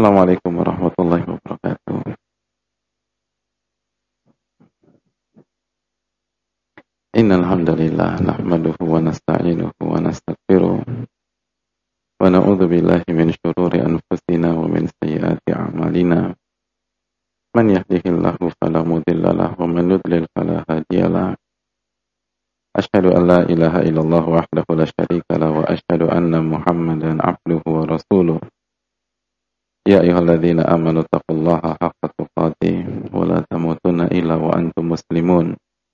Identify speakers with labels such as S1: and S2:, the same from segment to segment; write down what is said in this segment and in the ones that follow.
S1: Assalamualaikum warahmatullahi wabarakatuh. Innal hamdalillah nahmaduhu wa nasta'inuhu wa nastaghfiruh wa na'udzu billahi min shururi anfusina wa min sayyiati a'malina. Man yahdihillahu fala mudilla lahu wa man yudlil fala hadiya lahu. Asyhadu an la ilaha illallah wahdahu la syarika lahu wa asyhadu anna Muhammadan 'abduhu wa rasuluh. Ya ayyuhalladzina amanu taqullaha haqqa tuqatih wa la tamutunna illa wa antum muslimun.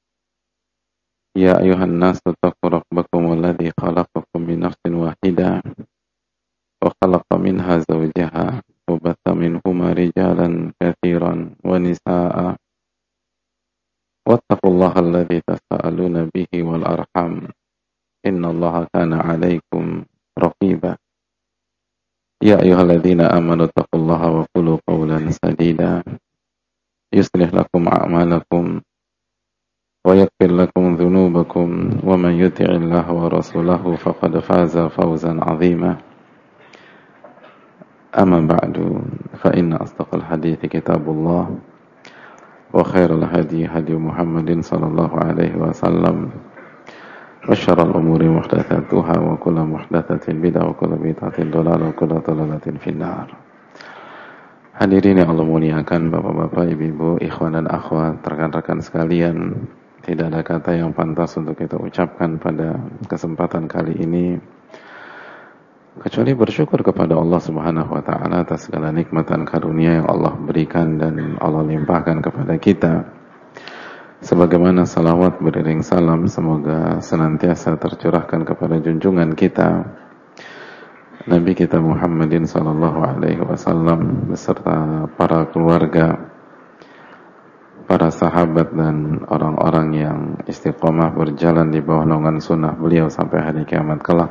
S1: Ya ayyuhan nasu taqu rabbakum alladzi khalaqakum min nafsin wahidah wa khalaqa minha zawjaha wa batha minhuma rijalan katsiran wa nisaa'a wattaqullaha alladzi tasaaluna bihi wal arham innallaha kana 'alaikum raqiba. Ya ayyuhalladzina amanu taqullaha wa qulu qawlan sadida yuslih lakum a'malakum wa yaghfir lakum dhunubakum wa man yuti'illaha wa rasulahu faqad faza fawzan 'azima. Amma ba'du fa inna asdaqal hadithi kitabullah wa khairal hadi hadi Muhammadin sallallahu alaihi wasallam wa syarrul umuri muhdatsatuha wa kullu muhdatsatin bid'ah wa kullu bid'atin dhalalah wa kullu dhalalatin finnar. Hadirin yang Allah muliakan, bapak-bapak, ibu-ibu, ikhwan dan akhwat, rekan-rekan sekalian, tidak ada kata yang pantas untuk kita ucapkan pada kesempatan kali ini kecuali bersyukur kepada Allah Subhanahu wa taala atas segala nikmat dan karunia yang Allah berikan dan Allah limpahkan kepada kita. Sebagaimana salawat beriring salam semoga senantiasa tercurahkan kepada junjungan kita Nabi kita Muhammadin sallallahu alaihi wasallam beserta para keluarga, para sahabat dan orang-orang yang istiqomah berjalan di bawah naungan sunnah beliau sampai hari kiamat kelak.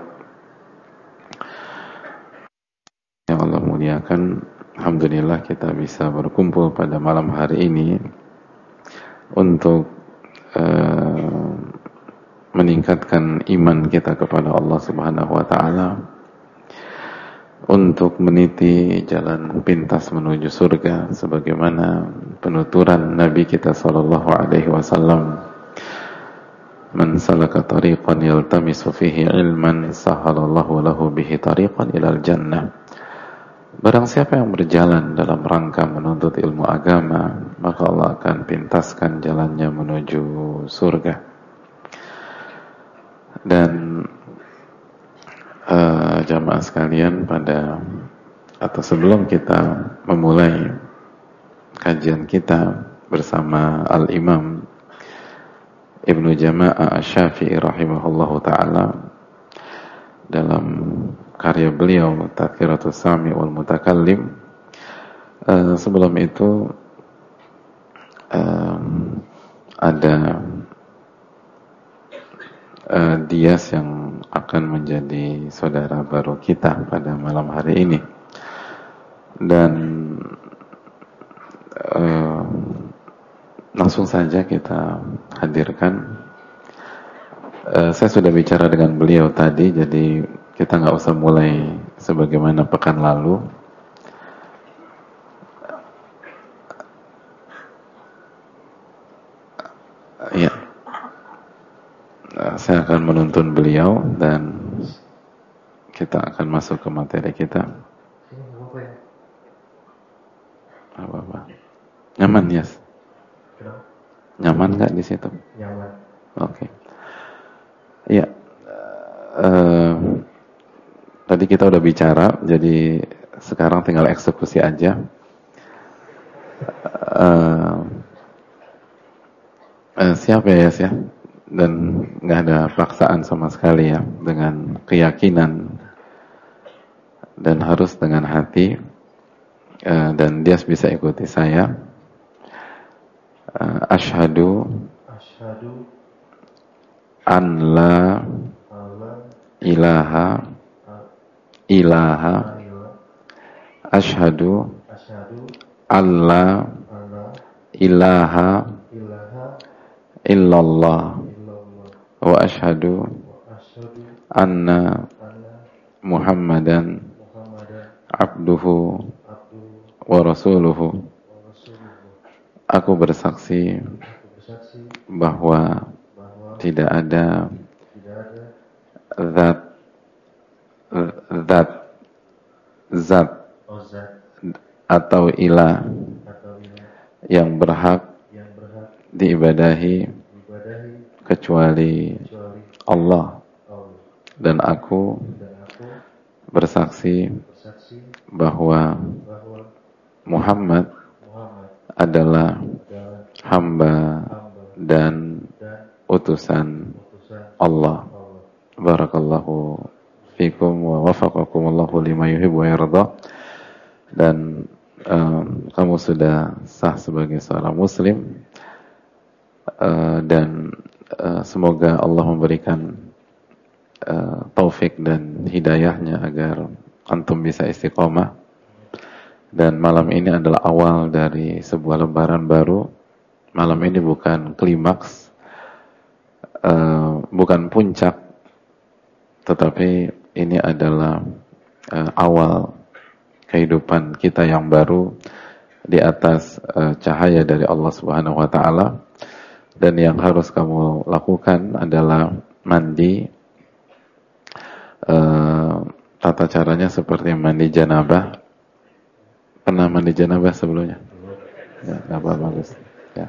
S1: Yang Allah muliakan, alhamdulillah kita bisa berkumpul pada malam hari ini untuk meningkatkan iman kita kepada Allah Subhanahu wa taala, untuk meniti jalan pintas menuju surga sebagaimana penuturan Nabi kita sallallahu alaihi wasallam, man salaka tariqan yaltamisu fihi ilman sahalallahu lahu bihi tariqan ilal jannah. Barang siapa yang berjalan dalam rangka menuntut ilmu agama, maka Allah akan pintaskan jalannya menuju surga. Dan jamaah sekalian, sebelum kita memulai kajian kita bersama Al-Imam Ibnu Jama'ah Asy-Syafi'i rahimahullahu ta'ala dalam karya beliau Tadhkiratus Sami' wal Mutakallim, sebelum itu ada Dias yang akan menjadi saudara baru kita pada malam hari ini, dan langsung saja kita hadirkan. Saya sudah bicara dengan beliau tadi, jadi kita nggak usah mulai sebagaimana pekan lalu. Ya, saya akan menuntun beliau dan kita akan masuk ke materi kita. Apa? Nyaman, Yes? Nyaman nggak di situ? Nyaman. Oke. Ya. Tadi kita udah bicara, jadi sekarang tinggal eksekusi aja. Siap ya, Yes ya? Dan nggak ada paksaan sama sekali ya, dengan keyakinan dan harus dengan hati, dan dia bisa ikuti saya. Asyhadu an la ilaha asyhadu an la ilaha illallah wa asyhadu anna Muhammadan abduhu wa rasuluhu. Aku bersaksi bahwa tidak ada zat zat zat atau ilah yang berhak diibadahi kecuali Allah, dan aku bersaksi bahwa Muhammad adalah hamba dan utusan Allah. Barakallahu fikum wa wafaqakumullahu lima yuhibbu wa yarda. Dan kamu sudah sah sebagai seorang muslim, dan semoga Allah memberikan taufik dan hidayahnya agar antum bisa istiqomah. Dan malam ini adalah awal dari sebuah lembaran baru. Malam ini bukan klimaks, bukan puncak, tetapi ini adalah awal kehidupan kita yang baru di atas cahaya dari Allah Subhanahu wa taala. Dan yang harus kamu lakukan adalah mandi. Tata caranya seperti mandi janabah. Pernah mandi janabah sebelumnya? Ya, nggak apa-apa, bagus. Ya.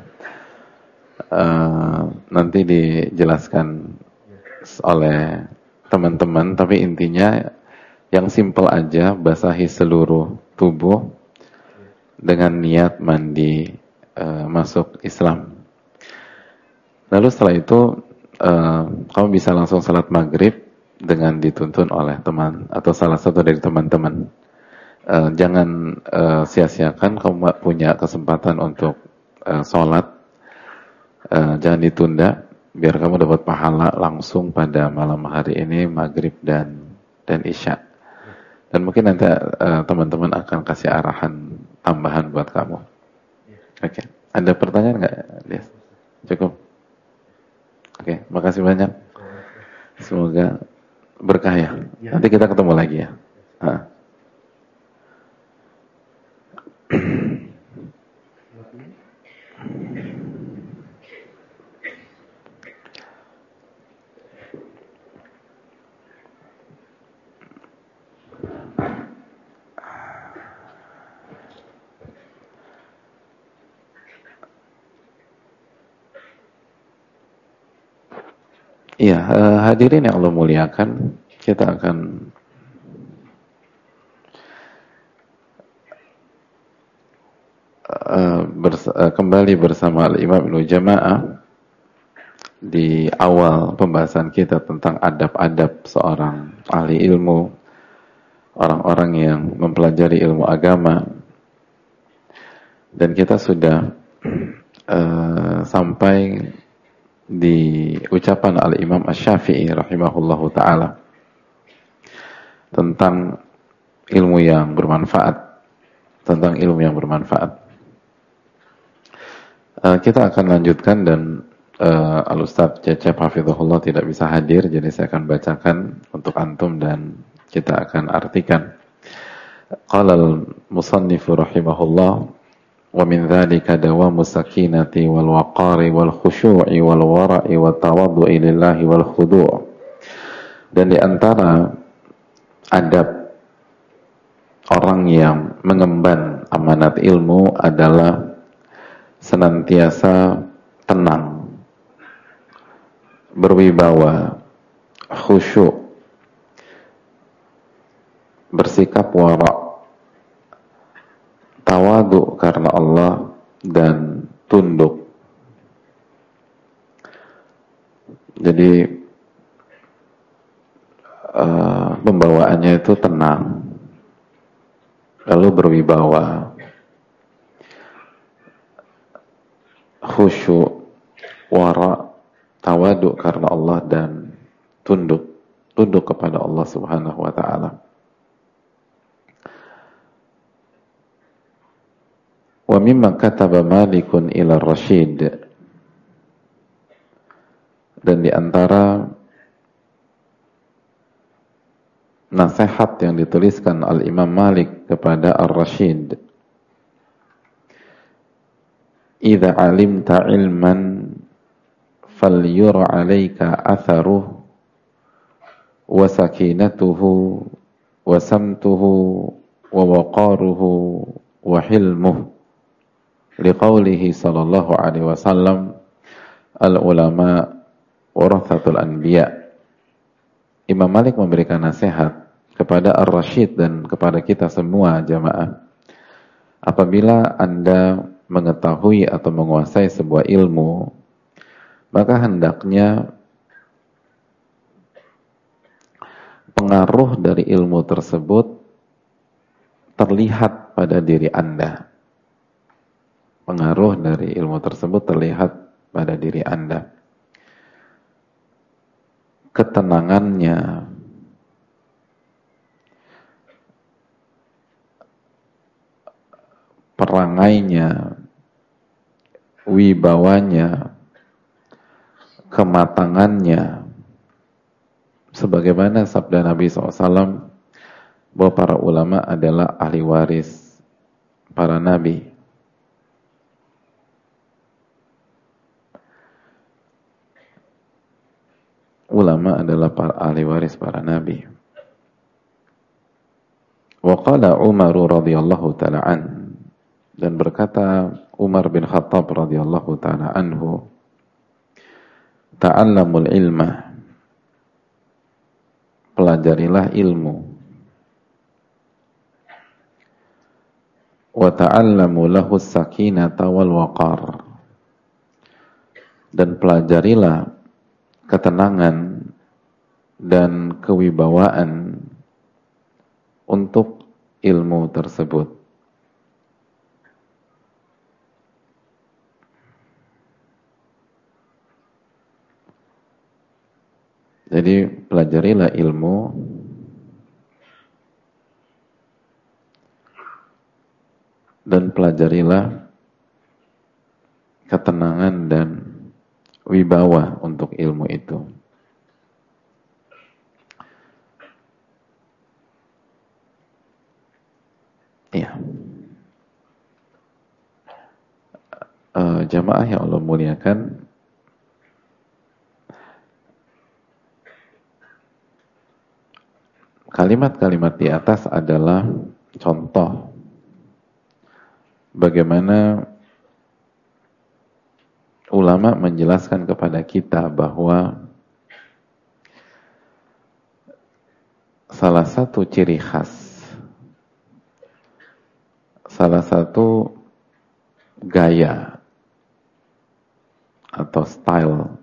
S1: Nanti dijelaskan oleh teman-teman, tapi intinya yang simpel aja, basahi seluruh tubuh dengan niat mandi masuk Islam. Lalu setelah itu kamu bisa langsung salat maghrib dengan dituntun oleh teman atau salah satu dari teman-teman. Jangan sia-siakan kamu punya kesempatan untuk sholat, jangan ditunda, biar kamu dapat pahala langsung pada malam hari ini, maghrib dan isya. Dan mungkin nanti teman-teman akan kasih arahan tambahan buat kamu. Oke. Ada pertanyaan nggak, Lias? Cukup. Oke, makasih banyak. Semoga berkah ya. Nanti kita ketemu lagi ya. Iya, hadirin yang Allah muliakan, kita akan kembali bersama Al-Imam Ibnu Jama'ah di awal pembahasan kita tentang adab-adab seorang ahli ilmu, orang-orang yang mempelajari ilmu agama. Dan kita sudah sampai di ucapan Al-Imam Asy-Syafi'i rahimahullahu ta'ala tentang ilmu yang bermanfaat, tentang ilmu yang bermanfaat. Kita akan lanjutkan, dan Al-Ustadz Cecep Hafizahullah tidak bisa hadir, jadi saya akan bacakan untuk antum dan kita akan artikan. Qala al-musannifu rahimahullah, wa min dzalika dawamu sakinati wal waqari wal khusyu'i wal wara'i wat tawaddu'i lillahi wal khudu'. Dan di antara adab orang yang mengemban amanat ilmu adalah senantiasa tenang, berwibawa, khusyuk, bersikap wara', tawadu karena Allah, dan tunduk. Jadi pembawaannya itu tenang, lalu berwibawa, khusyuk, wara', tawadu karena Allah, dan tunduk kepada Allah Subhanahu wa ta'ala. Wa mimma kataba Malikun ila Rashid, dan di antara nasihat yang dituliskan Al-Imam Malik kepada Ar-Rasyid. Idza alimta ilman falyur 'alaika atharuhu wa sakinatuhu wa samtuhu wa waqaruhu wa hilmuhu liqaulihi sallallahu alaihi wasallam al-ulama warathatul anbiya. Imam Malik memberikan nasihat kepada Ar-Rasyid dan kepada kita semua jamaah. Apabila Anda mengetahui atau menguasai sebuah ilmu, maka hendaknya pengaruh dari ilmu tersebut terlihat pada diri Anda. Pengaruh dari ilmu tersebut terlihat pada diri Anda. Ketenangannya, perangainya, wibawanya, kematangannya, sebagaimana sabda Nabi SAW bahwa para ulama adalah ahli waris para nabi. Ulama adalah para ahli waris para nabi. Wa qala Umar radhiyallahu ta'ala an, dan berkata Umar bin Khattab radhiyallahu ta'ala anhu, ta'allamul ilma, pelajarilah ilmu, wa ta'allamu lahu sakinata wal waqar, dan pelajarilah ketenangan dan kewibawaan untuk ilmu tersebut. Jadi pelajarilah ilmu dan pelajarilah ketenangan dan wibawa untuk ilmu itu. Ya. Jamaah yang Allah muliakan, kalimat-kalimat di atas adalah contoh bagaimana ulama menjelaskan kepada kita bahwa salah satu ciri khas, salah satu gaya atau style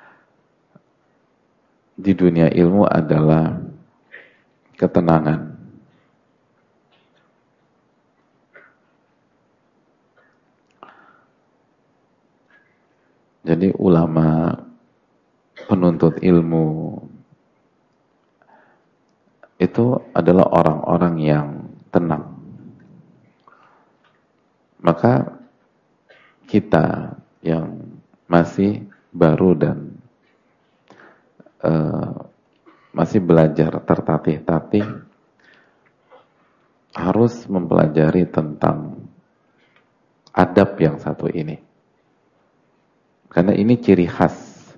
S1: di dunia ilmu adalah ketenangan. Jadi ulama, penuntut ilmu itu adalah orang-orang yang tenang. Maka kita yang masih baru dan masih belajar tertatih-tatih harus mempelajari tentang adab yang satu ini. Karena ini ciri khas.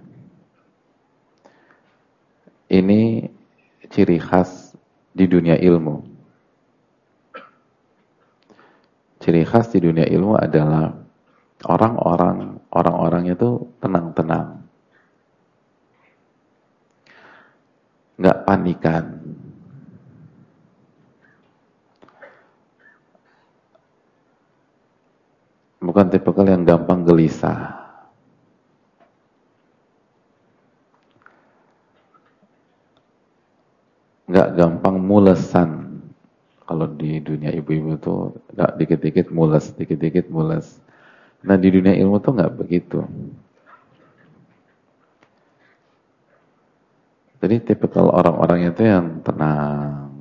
S1: Ini ciri khas di dunia ilmu. Ciri khas di dunia ilmu adalah orang-orang itu tenang-tenang. Nggak panikan. Bukan tipikal yang gampang gelisah. Nggak gampang mulesan. Kalau di dunia ibu-ibu tuh nggak dikit-dikit mules, dikit-dikit mules. Nah di dunia ilmu tuh nggak begitu. Jadi tipikal orang-orang itu yang tenang.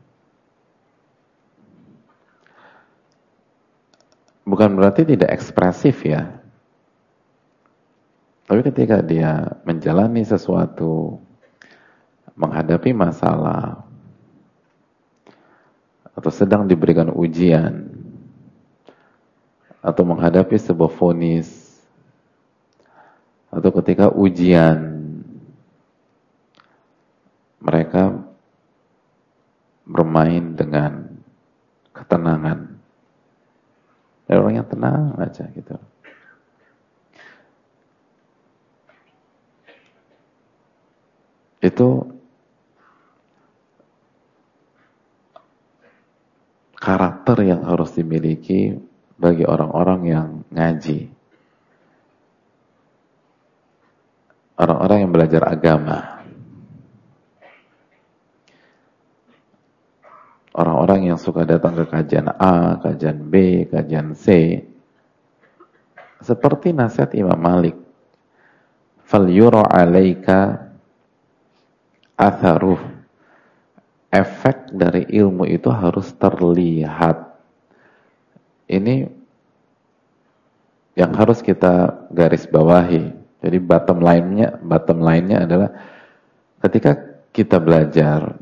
S1: Bukan berarti tidak ekspresif ya. Tapi ketika dia menjalani sesuatu, menghadapi masalah, atau sedang diberikan ujian atau menghadapi sebuah vonis atau ketika ujian, mereka bermain dengan ketenangan. Ada orang yang tenang aja gitu. Itu karakter yang harus dimiliki bagi orang-orang yang ngaji. Orang-orang yang belajar agama. Orang-orang yang suka datang ke kajian A, kajian B, kajian C. Seperti nasihat Imam Malik. فَلْيُرَ عَلَيْكَ أَثَرُهُ. Efek dari ilmu itu harus terlihat. Ini yang harus kita garis bawahi. Jadi bottom line-nya adalah ketika kita belajar,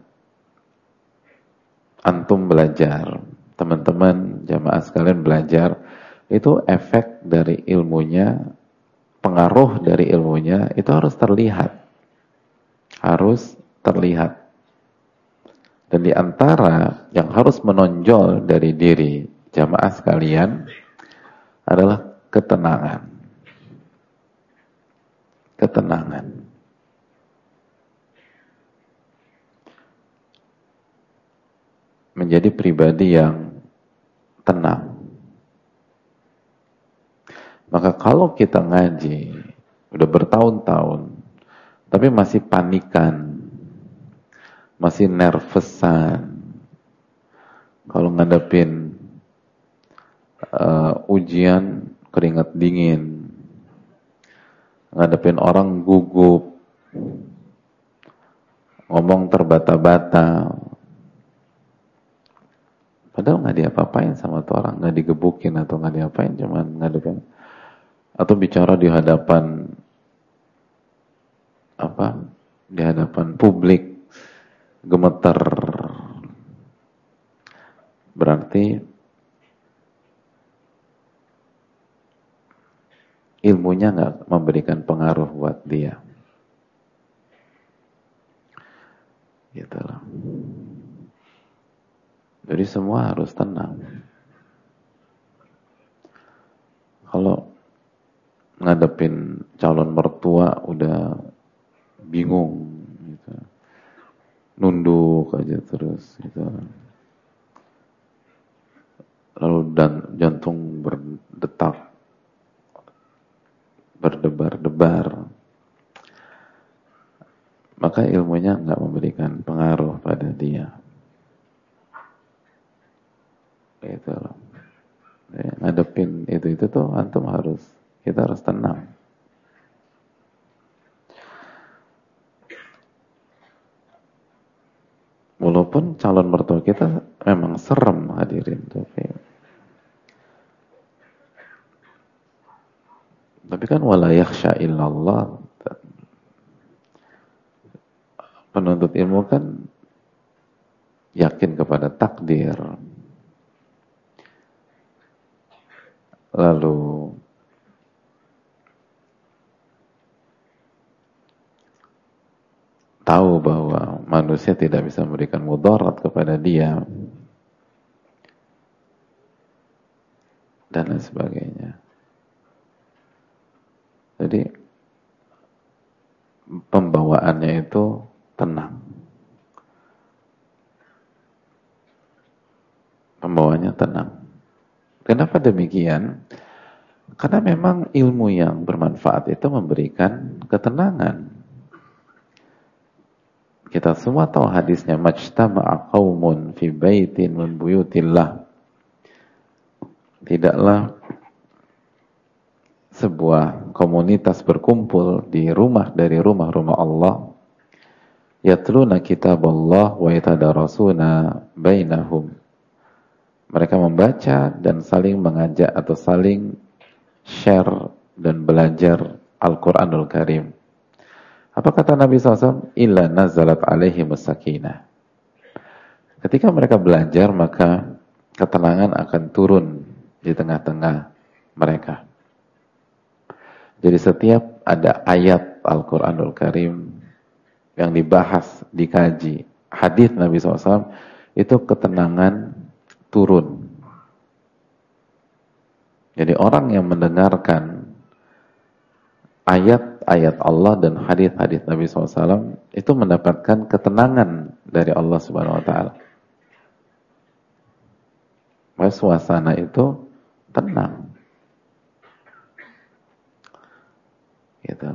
S1: antum belajar, teman-teman jamaah sekalian belajar, itu efek dari ilmunya, pengaruh dari ilmunya itu harus terlihat. Harus terlihat. Dan di antara yang harus menonjol dari diri jamaah sekalian adalah ketenangan. Ketenangan. Menjadi pribadi yang tenang. Maka kalau kita ngaji udah bertahun-tahun tapi masih panikan, masih nervousan kalau ngadepin ujian, keringat dingin, ngadepin orang gugup, ngomong terbata-bata, padahal nggak diapa-apain sama tuh orang, nggak digebukin atau nggak diapain, cuman ngadepin, atau bicara di hadapan di hadapan publik, gemeter, berarti ilmunya nggak memberikan pengaruh buat dia. Gitu loh. Jadi semua harus tenang. Kalau ngadepin calon mertua udah bingung, gitu. Nunduk aja terus, gitu. Lalu jantung berdetak, berdebar-debar, maka ilmunya nggak memberikan pengaruh pada dia. Gitu loh. Ngadepin itu tuh kita harus tenang. Walaupun calon mertua kita memang serem, hadirin, tapi kan wala yakhsha illallah. Penuntut ilmu kan yakin kepada takdir. Lalu tahu bahwa manusia tidak bisa memberikan mudarat kepada dia dan lain sebagainya. Jadi pembawaannya itu tenang. Pembawaannya tenang. Kenapa demikian? Karena memang ilmu yang bermanfaat itu memberikan ketenangan. Kita semua tahu hadisnya, majtama'a qaumun fi baitin min buyutillah. Tidaklah sebuah komunitas berkumpul di rumah dari rumah-rumah Allah, yatluna kitaballah wa yatadarasuna bainahum. Mereka membaca dan saling mengajak atau saling share dan belajar Al-Quranul Karim. Apa kata Nabi SAW? Illa nazalat alaihimus sakinah. Ketika mereka belajar, maka ketenangan akan turun di tengah-tengah mereka. Jadi setiap ada ayat Al-Quranul Karim yang dibahas, dikaji, hadis Nabi SAW, itu ketenangan turun. Jadi orang yang mendengarkan ayat-ayat Allah dan hadis-hadis Nabi SAW itu mendapatkan ketenangan dari Allah Subhanahu Wa Taala. Suasana itu tenang, gitu.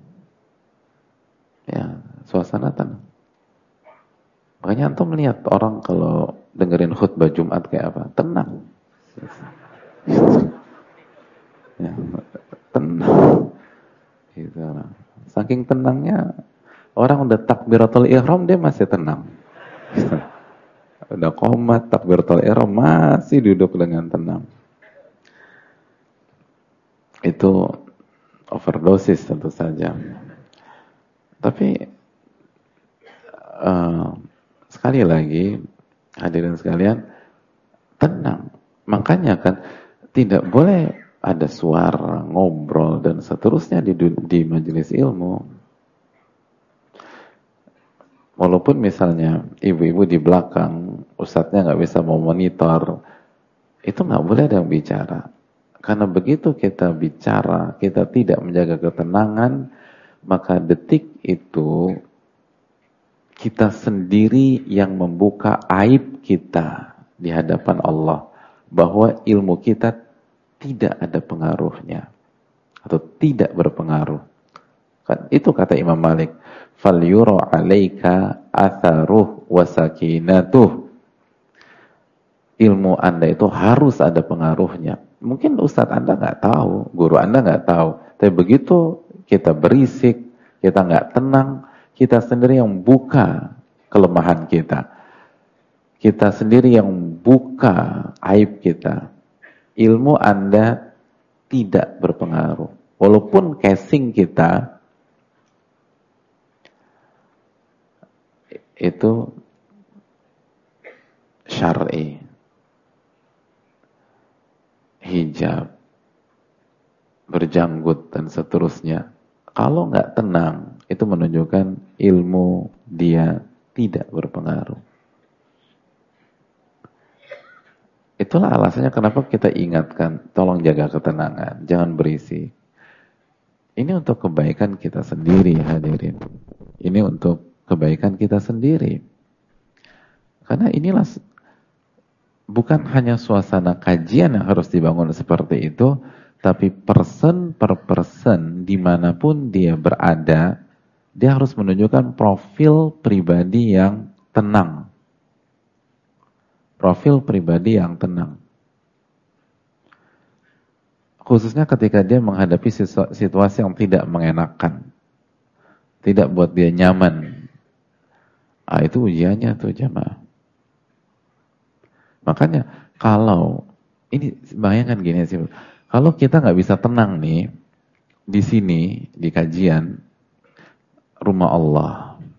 S1: Ya, suasana tenang. Makanya antum melihat orang kalau dengerin khutbah Jumat kayak apa? Tenang. Ya, tenang. Gitu. Saking tenangnya, orang udah takbiratul ihram dia masih tenang. Gitu. Udah qomat takbiratul ihram masih duduk dengan tenang. Itu overdosis tentu saja. Tapi sekali lagi, hadirin sekalian, tenang. Makanya kan tidak boleh ada suara, ngobrol dan seterusnya di majelis ilmu. Walaupun misalnya ibu-ibu di belakang, ustadznya nggak bisa mau monitor, itu nggak boleh ada yang bicara. Karena begitu kita bicara, kita tidak menjaga ketenangan, maka detik itu kita sendiri yang membuka aib kita di hadapan Allah, bahwa ilmu kita tidak ada pengaruhnya atau tidak berpengaruh. Kan itu kata Imam Malik, fal yura 'alaika atharuh wa sakinatuh. Ilmu Anda itu harus ada pengaruhnya. Mungkin ustadz Anda nggak tahu, guru Anda nggak tahu, tapi begitu kita berisik, kita nggak tenang, kita sendiri yang buka kelemahan kita. Kita sendiri yang buka aib kita. Ilmu Anda tidak berpengaruh. Walaupun casing kita itu syar'i, hijab, berjanggut dan seterusnya. Kalau nggak tenang, itu menunjukkan ilmu dia tidak berpengaruh. Itulah alasannya kenapa kita ingatkan, tolong jaga ketenangan, jangan berisik. Ini untuk kebaikan kita sendiri, hadirin. Ini untuk kebaikan kita sendiri. Karena inilah bukan hanya suasana kajian yang harus dibangun seperti itu, tapi person per person dimanapun dia berada, dia harus menunjukkan profil pribadi yang tenang. Profil pribadi yang tenang. Khususnya ketika dia menghadapi situasi yang tidak mengenakan, tidak buat dia nyaman. Itu ujiannya tuh jamaah. Makanya kalau ini bayangkan gini sih, kalau kita nggak bisa tenang nih di sini di kajian rumah Allah,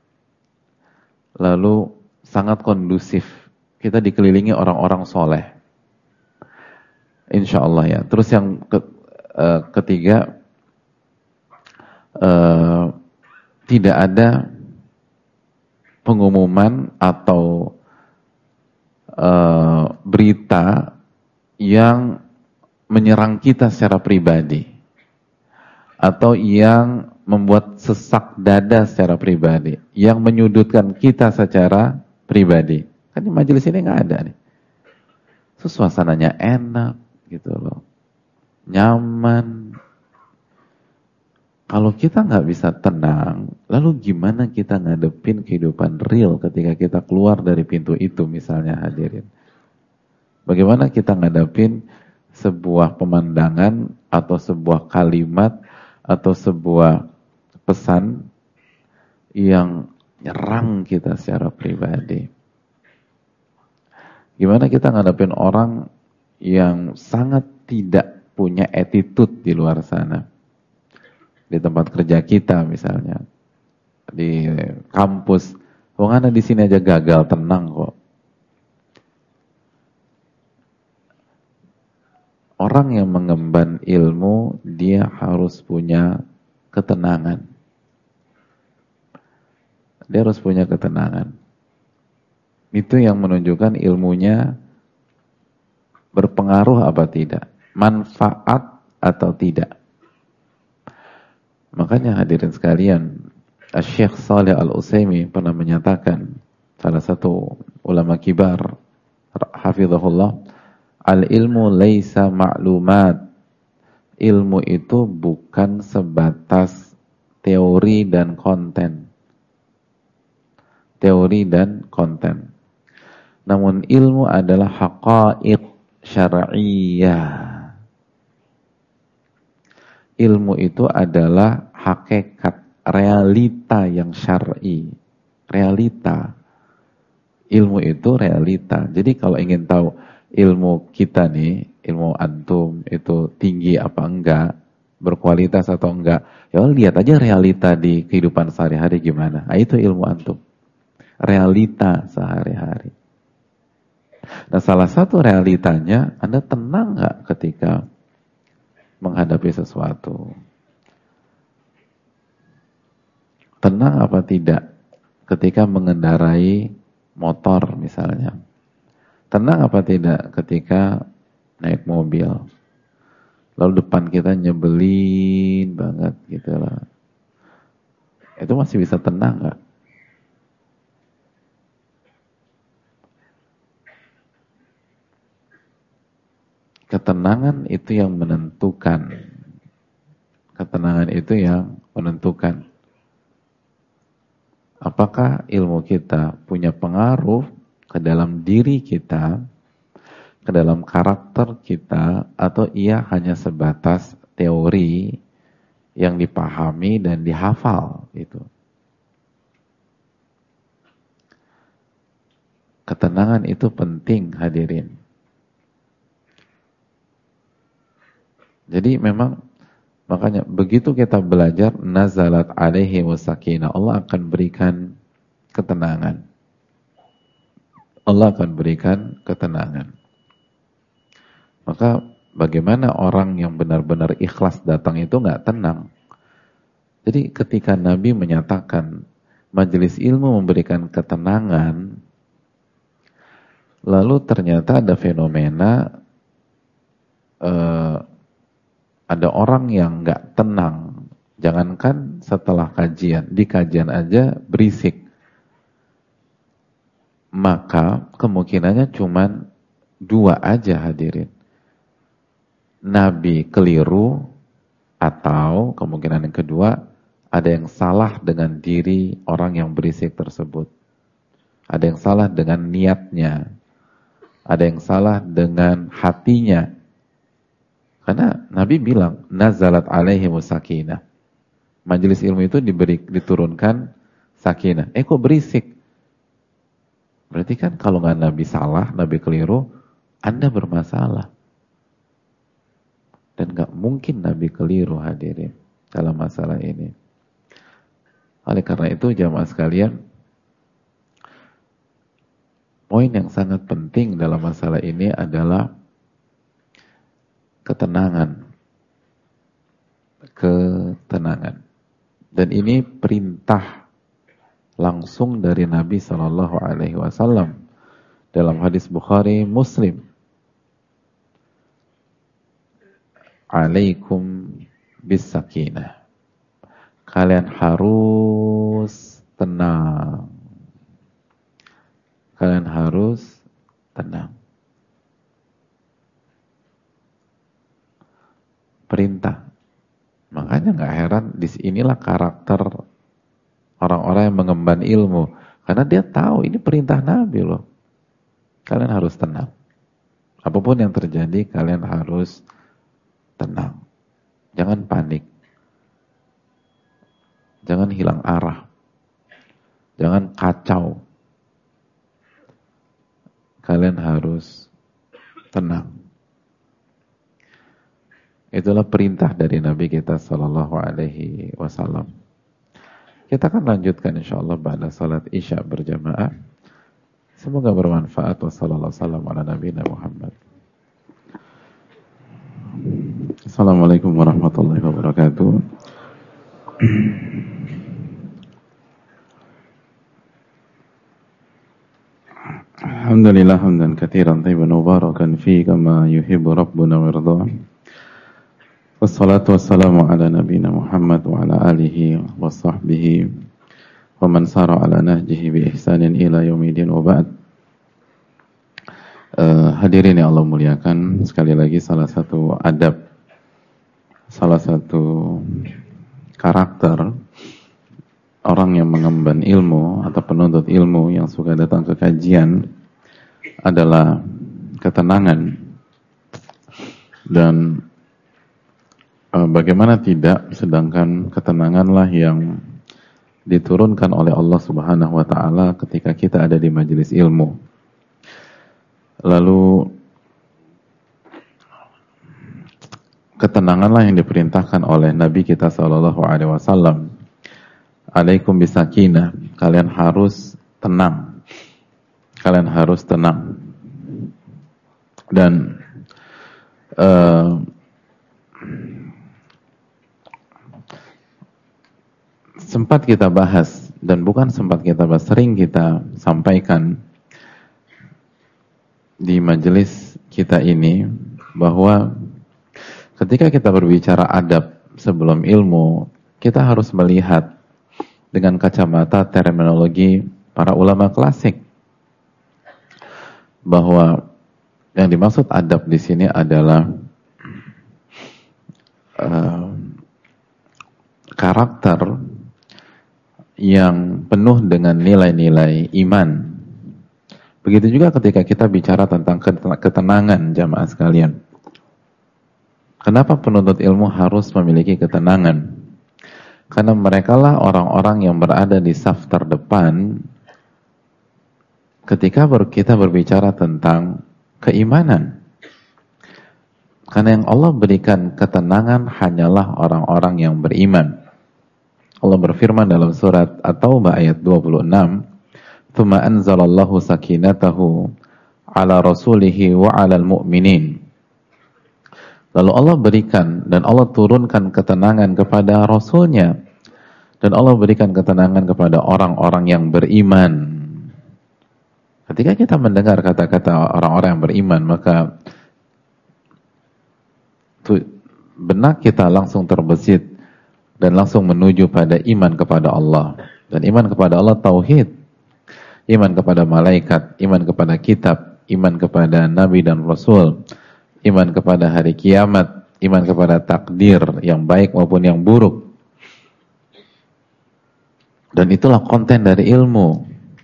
S1: lalu sangat kondusif, kita dikelilingi orang-orang soleh, insya Allah ya. Terus yang ketiga, tidak ada pengumuman atau berita yang menyerang kita secara pribadi atau yang membuat sesak dada secara pribadi, yang menyudutkan kita secara pribadi. Kan di majelis ini nggak ada nih. Suasananya enak gitu loh, nyaman. Kalau kita nggak bisa tenang, lalu gimana kita ngadepin kehidupan real ketika kita keluar dari pintu itu misalnya, hadirin? Bagaimana kita ngadepin sebuah pemandangan atau sebuah kalimat atau sebuah pesan yang nyerang kita secara pribadi? Gimana kita ngadepin orang yang sangat tidak punya attitude di luar sana? Di tempat kerja kita misalnya, di kampus, wong ana di sini aja gagal, tenang kok. orang yang mengemban ilmu, dia harus punya ketenangan. Dia harus punya ketenangan. Itu yang menunjukkan ilmunya berpengaruh apa tidak, manfaat atau tidak. Makanya hadirin sekalian, Syekh Shalih Al-Utsaimin pernah menyatakan, salah satu ulama kibar, hafizahullah, al-ilmu laisa ma'lumat. Ilmu itu bukan sebatas teori dan konten. Teori dan konten. Namun ilmu adalah haqaiq syar'iyyah. Ilmu itu adalah hakikat, realita yang syar'i. Realita. Ilmu itu realita. Jadi kalau ingin tahu ilmu kita nih, ilmu antum itu tinggi apa enggak, berkualitas atau enggak, ya lihat aja realita di kehidupan sehari-hari gimana. Nah, itu ilmu antum. Realita sehari-hari. Nah, salah satu realitanya, Anda tenang enggak ketika menghadapi sesuatu? Tenang apa tidak ketika mengendarai motor misalnya? Tenang apa tidak ketika naik mobil? Lalu depan kita nyebelin banget gitu lah. Itu masih bisa tenang nggak? Ketenangan itu yang menentukan. Ketenangan itu yang menentukan. Apakah ilmu kita punya pengaruh ke dalam diri kita, ke dalam karakter kita, atau ia hanya sebatas teori yang dipahami dan dihafal itu. Ketenangan itu penting, hadirin. Jadi memang makanya begitu kita belajar, nazalat alaihi wasakinah, Allah akan berikan ketenangan. Allah akan berikan ketenangan. Maka bagaimana orang yang benar-benar ikhlas datang itu nggak tenang. Jadi ketika Nabi menyatakan majelis ilmu memberikan ketenangan, lalu ternyata ada fenomena ada orang yang nggak tenang. Jangankan setelah kajian, di kajian aja berisik. Maka kemungkinannya cuma dua aja, hadirin. Nabi keliru, atau kemungkinan yang kedua, ada yang salah dengan diri orang yang berisik tersebut. Ada yang salah dengan niatnya. Ada yang salah dengan hatinya. Karena Nabi bilang, nazalat alaihi sakinah. Majelis ilmu itu diturunkan sakinah. Kok berisik? Berarti kan kalau nggak Nabi salah, Nabi keliru, Anda bermasalah. Dan nggak mungkin Nabi keliru, hadirin, dalam masalah ini. Oleh karena itu, jamaah sekalian, poin yang sangat penting dalam masalah ini adalah ketenangan. Ketenangan. Dan ini perintah langsung dari Nabi SAW dalam hadis Bukhari Muslim. Alaikum bis sakinah. Kalian harus tenang. Kalian harus tenang. Perintah. Makanya nggak heran disinilah karakter orang-orang yang mengemban ilmu, karena dia tahu ini perintah Nabi loh. Kalian harus tenang. Apapun yang terjadi, kalian harus tenang. Jangan panik. Jangan hilang arah. Jangan kacau. Kalian harus tenang. Itulah perintah dari Nabi kita SAW. Kita akan lanjutkan insyaAllah ba'da salat isya berjamaah. Semoga bermanfaat. Wassalamualaikum warahmatullahi wabarakatuh. Assalamualaikum warahmatullahi wabarakatuh. Alhamdulillah hamdan katsiran thayyiban mubarakan fi kama yuhibbu rabbuna wa yarda. Wassalatu wassalamu ala nabiyyina Muhammad wa ala alihi wa sahbihi wa man sara ala nahjihi bi ihsanin ila yaumidin wa ba'd. Hadirin yang Allah muliakan, sekali lagi salah satu adab, salah satu karakter orang yang mengemban ilmu atau penuntut ilmu yang suka datang ke kajian adalah ketenangan. Dan bagaimana tidak, sedangkan ketenanganlah yang diturunkan oleh Allah Subhanahu wa taala ketika kita ada di majelis ilmu. Lalu ketenanganlah yang diperintahkan oleh Nabi kita sallallahu alaihi wasallam. Alaikum bisakinah, kalian harus tenang. Kalian harus tenang. Dan sempat kita bahas, dan bukan sempat kita bahas, sering kita sampaikan di majelis kita ini bahwa ketika kita berbicara adab sebelum ilmu, kita harus melihat dengan kacamata terminologi para ulama klasik, bahwa yang dimaksud adab di sini adalah karakter yang penuh dengan nilai-nilai iman. Begitu juga ketika kita bicara tentang ketenangan, jamaah sekalian. Kenapa penuntut ilmu harus memiliki ketenangan? Karena merekalah orang-orang yang berada di saf terdepan ketika kita berbicara tentang keimanan. Karena yang Allah berikan ketenangan hanyalah orang-orang yang beriman. Allah berfirman dalam surat At-Taubah ayat 26, "Tsumma anzalallahu sakinatahu 'ala rasulihi wa 'alal mu'minin." Lalu Allah berikan dan Allah turunkan ketenangan kepada Rasulnya, dan Allah berikan ketenangan kepada orang-orang yang beriman. Ketika kita mendengar kata-kata orang-orang yang beriman, maka benak kita langsung terbesit dan langsung menuju pada iman kepada Allah. Dan iman kepada Allah tauhid, iman kepada malaikat, iman kepada kitab, iman kepada nabi dan rasul, iman kepada hari kiamat, iman kepada takdir yang baik maupun yang buruk. Dan itulah konten dari ilmu.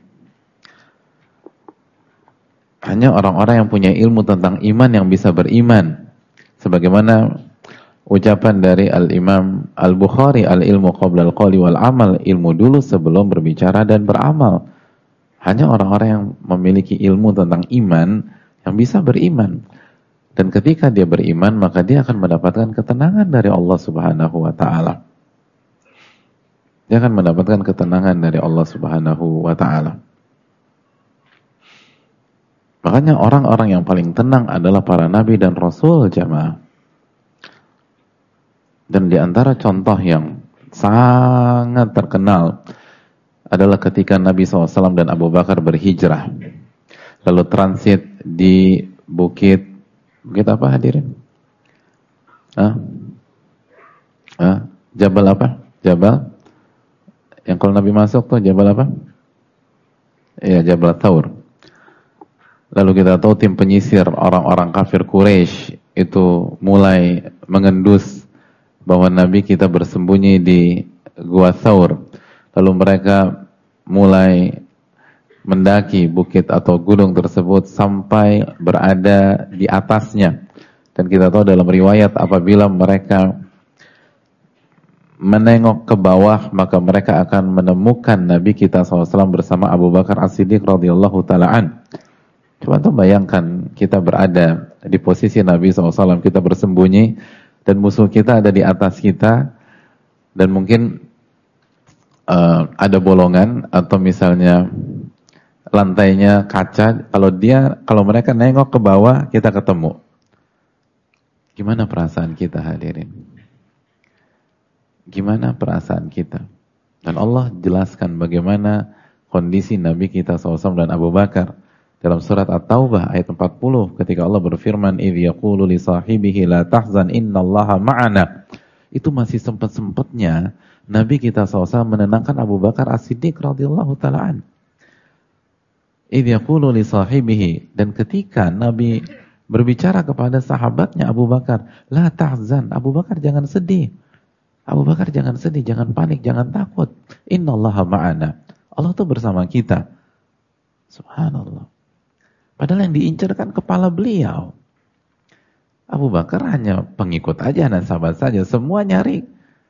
S1: Hanya orang-orang yang punya ilmu tentang iman yang bisa beriman. Sebagaimana ucapan dari Al-Imam Al-Bukhari, al-ilmu qabla al-qawli wal-amal, ilmu dulu sebelum berbicara dan beramal. Hanya orang-orang yang memiliki ilmu tentang iman yang bisa beriman. Dan ketika dia beriman, maka dia akan mendapatkan ketenangan dari Allah Subhanahu wa ta'ala. Dia akan mendapatkan ketenangan dari Allah Subhanahu wa ta'ala. Makanya orang-orang yang paling tenang adalah para nabi dan rasul, jamaah. Dan di antara contoh yang sangat terkenal adalah ketika Nabi SAW dan Abu Bakar berhijrah. Lalu transit di bukit apa hadirin? Jabal apa? Jabal yang kalau Nabi masuk tuh Jabal apa? Iya, Jabal Thaur. Lalu kita tahu tim penyisir orang-orang kafir Quraisy itu mulai mengendus bahwa Nabi kita bersembunyi di Gua Thaur. Lalu mereka mulai mendaki bukit atau gunung tersebut sampai berada di atasnya. Dan kita tahu dalam riwayat apabila mereka menengok ke bawah, maka mereka akan menemukan Nabi kita SAW bersama Abu Bakar As-Siddiq radhiyallahu ta'ala. Coba tuh bayangkan kita berada di posisi Nabi SAW, kita bersembunyi dan musuh kita ada di atas kita, dan mungkin ada bolongan atau misalnya lantainya kaca. Kalau mereka nengok ke bawah, kita ketemu. Gimana perasaan kita hadirin? Gimana perasaan kita? Dan Allah jelaskan bagaimana kondisi Nabi kita SAW dan Abu Bakar dalam surat At-Taubah ayat 40 ketika Allah berfirman idh yaqulu li sahibihi la tahzan innallaha ma'ana. Itu masih sempat-sempatnya Nabi kita SAW menenangkan Abu Bakar As-Siddiq radhiyallahu ta'ala an. Idh yaqulu li sahibihi, dan ketika Nabi berbicara kepada sahabatnya Abu Bakar, la tahzan, Abu Bakar jangan sedih. Abu Bakar jangan sedih, jangan panik, jangan takut. Innallaha ma'ana. Allah tuh bersama kita. Subhanallah. Padahal yang diincar kan kepala beliau. Abu Bakar hanya pengikut aja dan sahabat saja. Semua nyari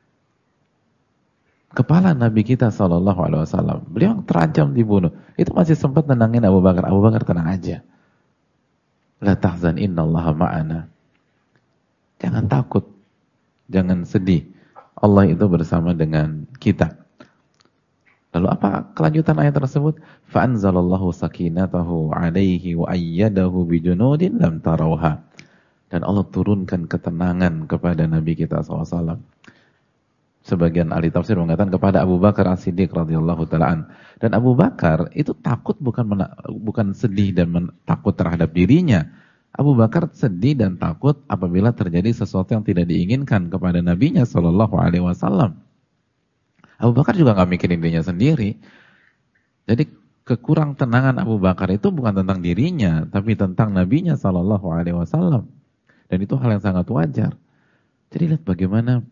S1: kepala Nabi kita SAW. Beliau terancam dibunuh. Itu masih sempat tenangin Abu Bakar. Abu Bakar tenang aja. La tahzan innallaha ma'ana. Jangan takut. Jangan sedih. Allah itu bersama dengan kita. Lalu apa kelanjutan ayat tersebut? Fa'anzalallahu sakinatahu alaihi wa ayyadahu bijunudin lam tarawha. Dan Allah turunkan ketenangan kepada Nabi kita SAW. Sebagian ahli tafsir mengatakan kepada Abu Bakar As-Siddiq radhiyallahu ta'ala. Dan Abu Bakar itu takut bukan sedih dan takut terhadap dirinya. Abu Bakar sedih dan takut apabila terjadi sesuatu yang tidak diinginkan kepada Nabinya SAW. Abu Bakar juga nggak mikirin dirinya sendiri. Jadi kekurang tenangan Abu Bakar itu bukan tentang dirinya, tapi tentang Nabinya SAW. Dan itu hal yang sangat wajar. Jadi lihat bagaimana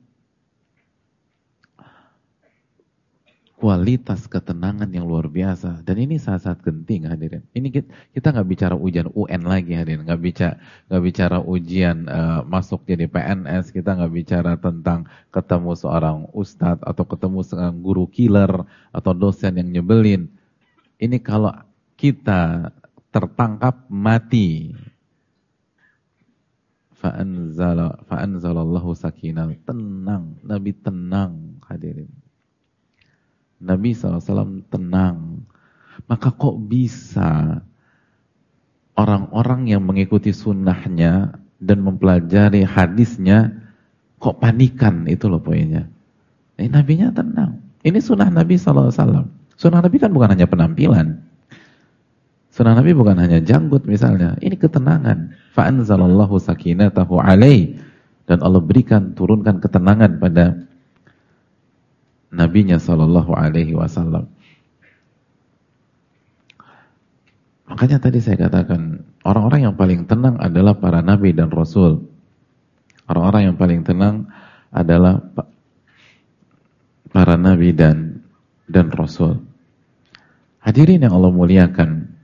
S1: kualitas ketenangan yang luar biasa. Dan ini sangat penting hadirin. Ini kita nggak bicara ujian UN lagi hadirin. Nggak bicara ujian masuk jadi PNS. Kita nggak bicara tentang ketemu seorang ustadz atau ketemu seorang guru killer atau dosen yang nyebelin. Ini kalau kita tertangkap mati. Fa'anzalallahu sakinah. Tenang. Nabi tenang hadirin. Nabi SAW tenang. Maka kok bisa orang-orang yang mengikuti sunnahnya dan mempelajari hadisnya kok panikan, itu loh poinnya. Nabinya tenang. Ini sunnah Nabi SAW. Sunnah Nabi kan bukan hanya penampilan. Sunnah Nabi bukan hanya janggut misalnya. Ini ketenangan. Fa'anzalallahu sakinatahu alaih. Dan Allah turunkan ketenangan pada Nabinya SAW. Makanya tadi saya katakan, orang-orang yang paling tenang adalah para nabi dan rasul. Orang-orang yang paling tenang adalah para nabi dan rasul. Hadirin yang Allah muliakan.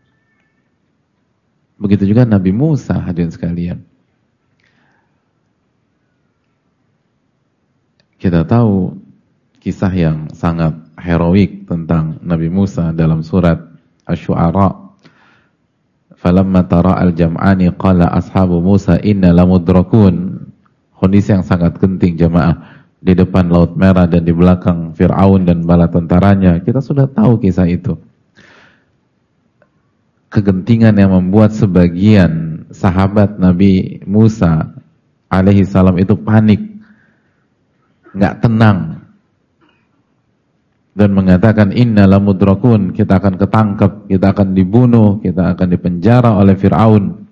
S1: Begitu juga Nabi Musa, hadirin sekalian. Kita tahu kisah yang sangat heroik tentang Nabi Musa dalam surat Asy-Syu'ara. Falamma tara'al jam'ani qala ashabu Musa inna lamudrakun. Kondisi yang sangat genting jemaah. Di depan Laut Merah dan di belakang Fir'aun dan bala tentaranya. Kita sudah tahu kisah itu. Kegentingan yang membuat sebagian sahabat Nabi Musa alaihi salam itu panik. Nggak tenang. Dan mengatakan inna lamudrakun, kita akan ketangkep, kita akan dibunuh, kita akan dipenjara oleh Fir'aun.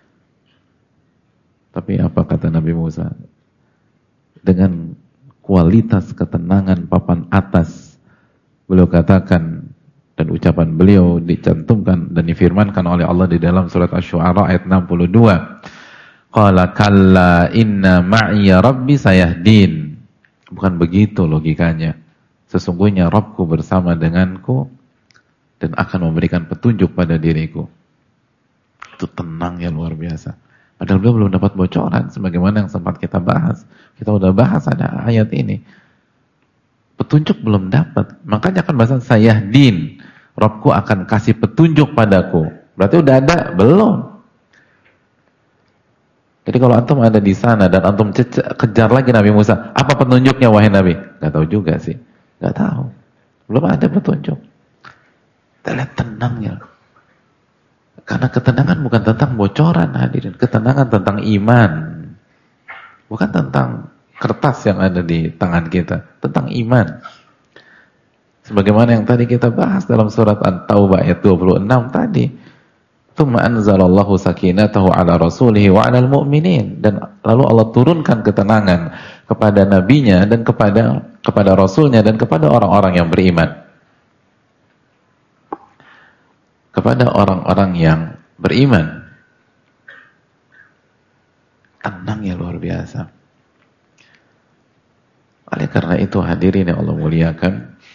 S1: Tapi apa kata Nabi Musa? Dengan kualitas ketenangan papan atas, beliau katakan, dan ucapan beliau dicantumkan dan difirmankan oleh Allah di dalam surat Asy-Syu'ara ayat 62. Qala kalla inna ma'iya rabbi sayahdin. Bukan begitu logikanya. Sesungguhnya Rabbku bersama denganku dan akan memberikan petunjuk pada diriku. Itu tenangnya luar biasa. Padahal beliau belum dapat bocoran sebagaimana yang sempat kita bahas. Kita udah bahas ada ayat ini. Petunjuk belum dapat. Makanya kan bahasa sayahdin. Rabbku akan kasih petunjuk padaku. Berarti udah ada? Belum. Jadi kalau antum ada di sana dan antum kejar lagi Nabi Musa, apa petunjuknya wahai Nabi? Gak tahu juga sih. Gak tahu. Belum ada petunjuk. Kita lihat tenangnya. Karena ketenangan bukan tentang bocoran hadirin. Ketenangan tentang iman. Bukan tentang kertas yang ada di tangan kita, tentang iman. Sebagaimana yang tadi kita bahas dalam surat At-Taubah ayat 26 tadi. Tsumma anzalallahu sakinatahu ala rasulihi wa 'alal mu'minin, dan lalu Allah turunkan ketenangan kepada nabinya dan kepada rasulnya dan kepada orang-orang yang beriman. Kepada orang-orang yang beriman. Tenangnya luar biasa. Oleh karena itu hadirin yang Allah muliakan,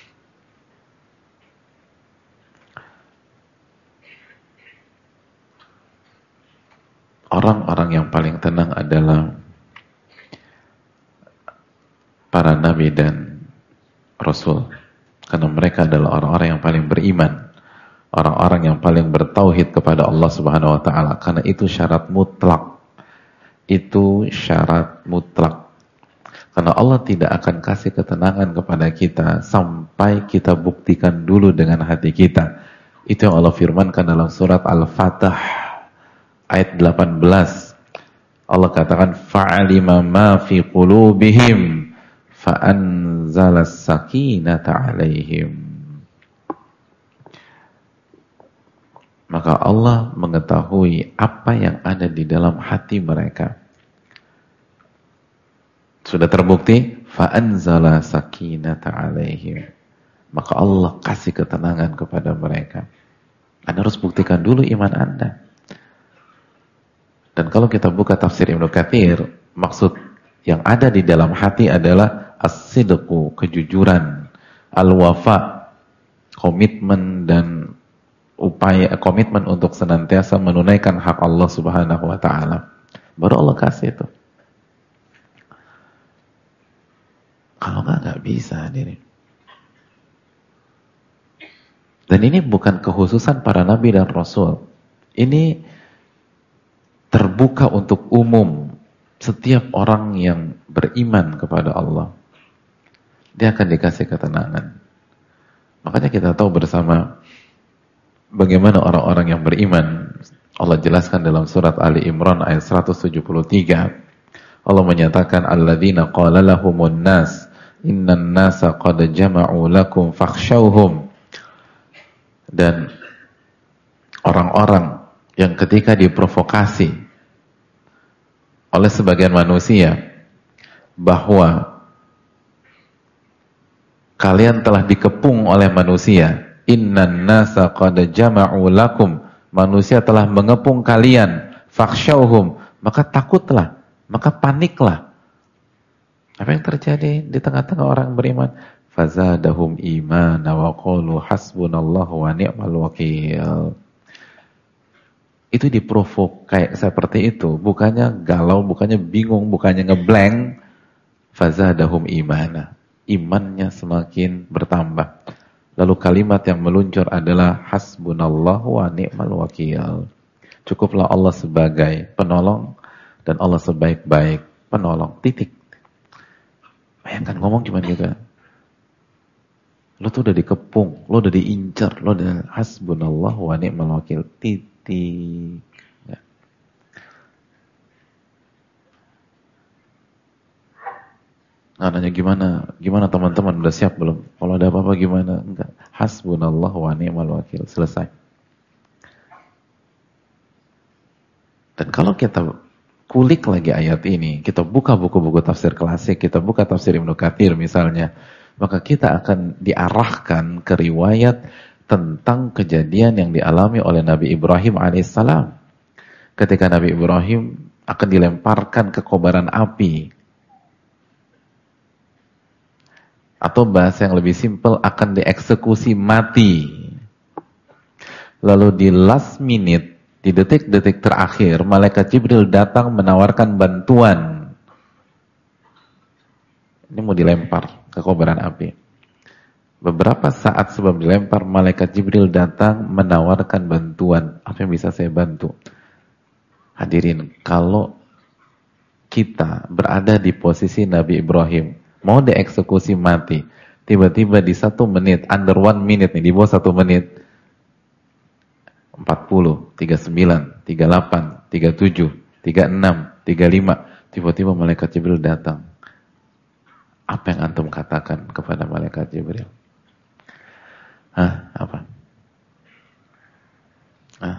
S1: orang-orang yang paling tenang adalah para nabi dan rasul, karena mereka adalah orang-orang yang paling beriman, orang-orang yang paling bertauhid kepada Allah Subhanahu wa taala, karena itu syarat mutlak. Itu syarat mutlak. Karena Allah tidak akan kasih ketenangan kepada kita sampai kita buktikan dulu dengan hati kita. Itu yang Allah firmankan dalam surat Al-Fatah ayat 18. Allah katakan fa'alima ma fi qulubihim fa'anzalas sakinata 'alaihim. Maka Allah mengetahui apa yang ada di dalam hati mereka. Sudah terbukti fa'anzala sakinata 'alaihim. Maka Allah kasih ketenangan kepada mereka. Anda harus buktikan dulu iman Anda. Dan kalau kita buka tafsir Ibnu Katsir, maksud yang ada di dalam hati adalah as-sidqu, kejujuran, al-wafa, komitmen dan upaya, komitmen untuk senantiasa menunaikan hak Allah Subhanahu wa taala. Baru Allah kasih itu. Kalau enggak bisa hadirin. Dan ini bukan kekhususan para nabi dan rasul. Ini terbuka untuk umum. Setiap orang yang beriman kepada Allah, dia akan dikasih ketenangan. Makanya kita tahu bersama bagaimana orang-orang yang beriman. Allah jelaskan dalam surat Ali Imran ayat 173. Allah menyatakan alladzina qala lahumun nas innan nasa qad jama'u lakum fakhshawhum. Dan orang-orang yang ketika diprovokasi oleh sebagian manusia bahwa kalian telah dikepung oleh manusia, innan nasa qad jama'u lakum, manusia telah mengepung kalian, fakhshawhum, maka takutlah, maka paniklah. Apa yang terjadi di tengah-tengah orang beriman? Fazadahum imana wa qalu hasbunallahu wa ni'mal wakil. Itu diprovok kayak seperti itu, bukannya galau, bukannya bingung, bukannya ngeblank. Fazadahum imana, imannya semakin bertambah. Lalu kalimat yang meluncur adalah hasbunallahu wa ni'mal wakil. Cukuplah Allah sebagai penolong dan Allah sebaik-baik penolong. Titik. Bayangkan ngomong cuma gitu. Lo tuh udah dikepung, lo udah diincar, lo udah hasbunallahu wa ni'mal wakil. Titik. Ya. Nah, nanya gimana teman-teman, udah siap belum? Kalau ada apa-apa gimana? Enggak. Hasbunallahu wa ni'mal wakil. Selesai. Dan kalau kita kulik lagi ayat ini, kita buka buku-buku tafsir klasik, kita buka tafsir Ibnu Katsir misalnya, maka kita akan diarahkan ke riwayat tentang kejadian yang dialami oleh Nabi Ibrahim alaihissalam. Ketika Nabi Ibrahim akan dilemparkan ke kobaran api. Atau bahasa yang lebih simpel, akan dieksekusi mati. Lalu di last minute, di detik-detik terakhir, malaikat Jibril datang menawarkan bantuan. Ini mau dilempar ke kobaran api. Beberapa saat sebelum dilempar, malaikat Jibril datang menawarkan bantuan. Apa yang bisa saya bantu? Hadirin, kalau kita berada di posisi Nabi Ibrahim, mau dieksekusi mati, tiba-tiba di 1 menit, under 1 minute nih, di bawah 1 menit, 40, 39, 38, 37, 36, 35, Tiba-tiba malaikat Jibril datang. Apa yang antum katakan kepada malaikat Jibril? Hah? Apa? Hah?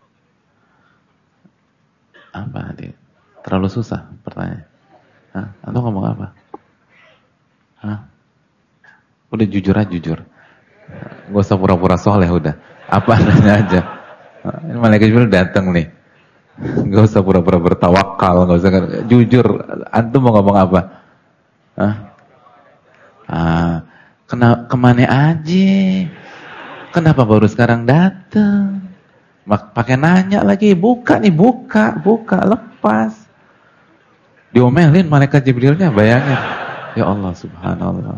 S1: Apa hadir? Terlalu susah pertanyaan. Hah? Antum ngomong apa? Hah? Udah jujur aja, jujur. Gak usah pura-pura soleh udah. Apa adanya aja. Ini malaikat Jibril datang nih. Gak usah pura-pura bertawakal, gak usah jujur. Antum mau ngomong apa? Hah? Kemana aja? Kenapa baru sekarang datang? Pakai nanya lagi, buka nih, buka, lepas. Diomelin malaikat Jibrilnya, bayangin. Ya Allah, subhanallah.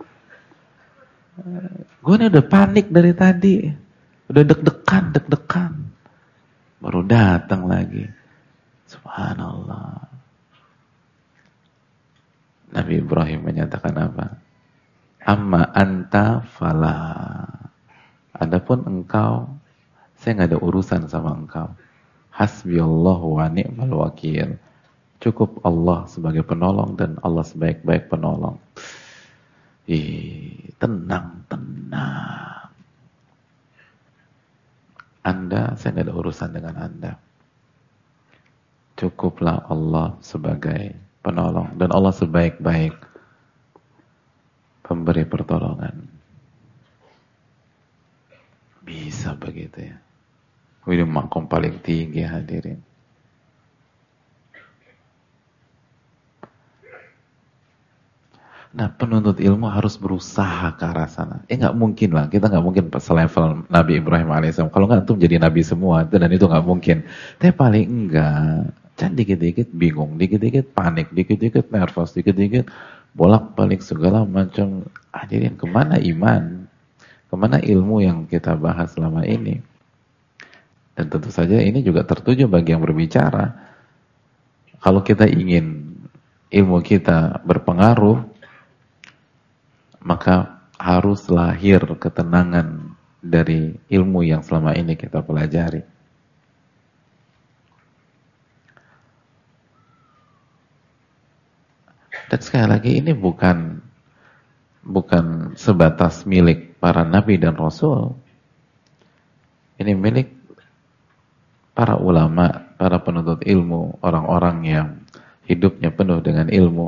S1: Gue ini udah panik dari tadi. Udah deg-degan. Baru datang lagi. Subhanallah. Nabi Ibrahim menyatakan apa? Amma anta fala. Adapun engkau, saya nggak ada urusan sama engkau. Hasbiyallahu wa ni'mal wakil. Cukup Allah sebagai penolong dan Allah sebaik-baik penolong. Tenang. Anda, saya nggak ada urusan dengan Anda. Cukuplah Allah sebagai penolong dan Allah sebaik-baik pemberi pertolongan. Bisa begitu ya. Ini makom paling tinggi hadirin. Nah, penuntut ilmu harus berusaha ke arah sana. Nggak mungkin lah, kita nggak mungkin selevel Nabi Ibrahim alaihissalam. Kalau nggak, antum jadi nabi semua, dan itu nggak mungkin. Tapi paling enggak, kan dikit-dikit bingung, dikit-dikit panik, dikit-dikit nervous, dikit-dikit bolak-balik segala macam. Hadirin, kemana iman? Kemana ilmu yang kita bahas selama ini? Dan tentu saja ini juga tertuju bagi yang berbicara. Kalau kita ingin ilmu kita berpengaruh, maka harus lahir ketenangan dari ilmu yang selama ini kita pelajari. Dan sekali lagi ini bukan sebatas milik para nabi dan rasul. Ini milik para ulama, para penuntut ilmu, orang-orang yang hidupnya penuh dengan ilmu.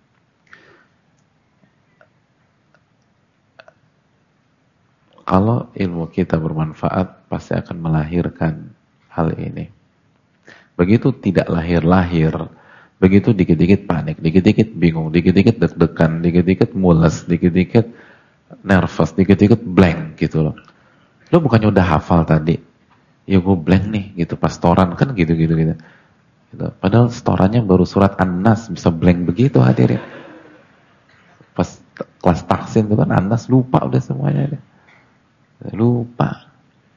S1: Kalau ilmu kita bermanfaat, pasti akan melahirkan hal ini. Begitu tidak lahir-lahir, begitu dikit-dikit panik, dikit-dikit bingung, dikit-dikit deg-degan, dikit-dikit mules, dikit-dikit nervous, dikit-dikit blank gitu loh. Lo bukannya udah hafal tadi? Ya gue blank nih, gitu. Pas setoran kan gitu-gitu. Gitu. Padahal setorannya baru surat An-Nas, bisa blank begitu hadirin. Pas kelas taksin itu kan An-Nas lupa udah semuanya deh. Lupa.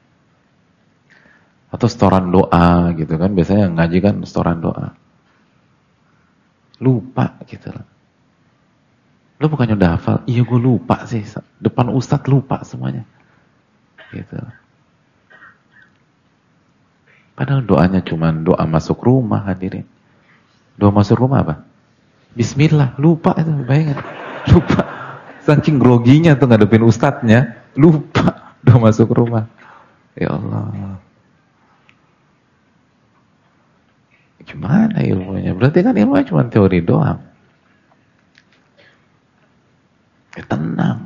S1: Atau setoran doa gitu kan, biasanya yang ngaji kan setoran doa. Lupa gitu loh. Lo bukannya udah hafal? Iya gue lupa sih, depan ustadz lupa semuanya gitu loh. Padahal doanya cuma doa masuk rumah hadirin. Doa masuk rumah apa? Bismillah, lupa itu, bayangin. Lupa. Saking groginya tuh ngadepin ustadznya, lupa. Udah masuk rumah. Ya Allah. Gimana ilmunya? Berarti kan ilmunya cuma teori doang. Tenang.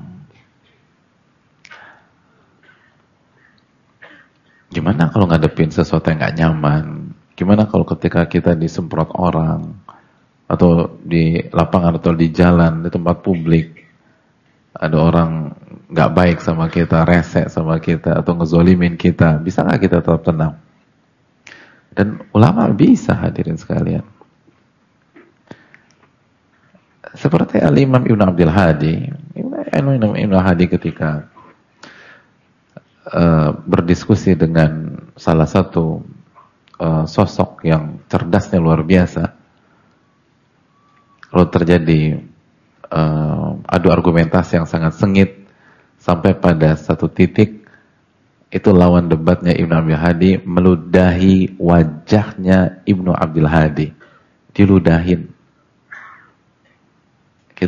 S1: Gimana kalau ngadepin sesuatu yang gak nyaman? Gimana kalau ketika kita disemprot orang? Atau di lapangan, atau di jalan, di tempat publik, ada orang gak baik sama kita, rese sama kita, atau ngezolimin kita, bisa gak kita tetap tenang? Dan ulama bisa hadirin sekalian. Seperti Al-Imam Ibn Abdul Hadi. Ibn Hadi ketika berdiskusi dengan salah satu sosok yang cerdasnya luar biasa, lalu terjadi adu argumentasi yang sangat sengit, sampai pada satu titik itu lawan debatnya Ibnu Abdul Hadi meludahi wajahnya Ibnu Abdul Hadi, diludahin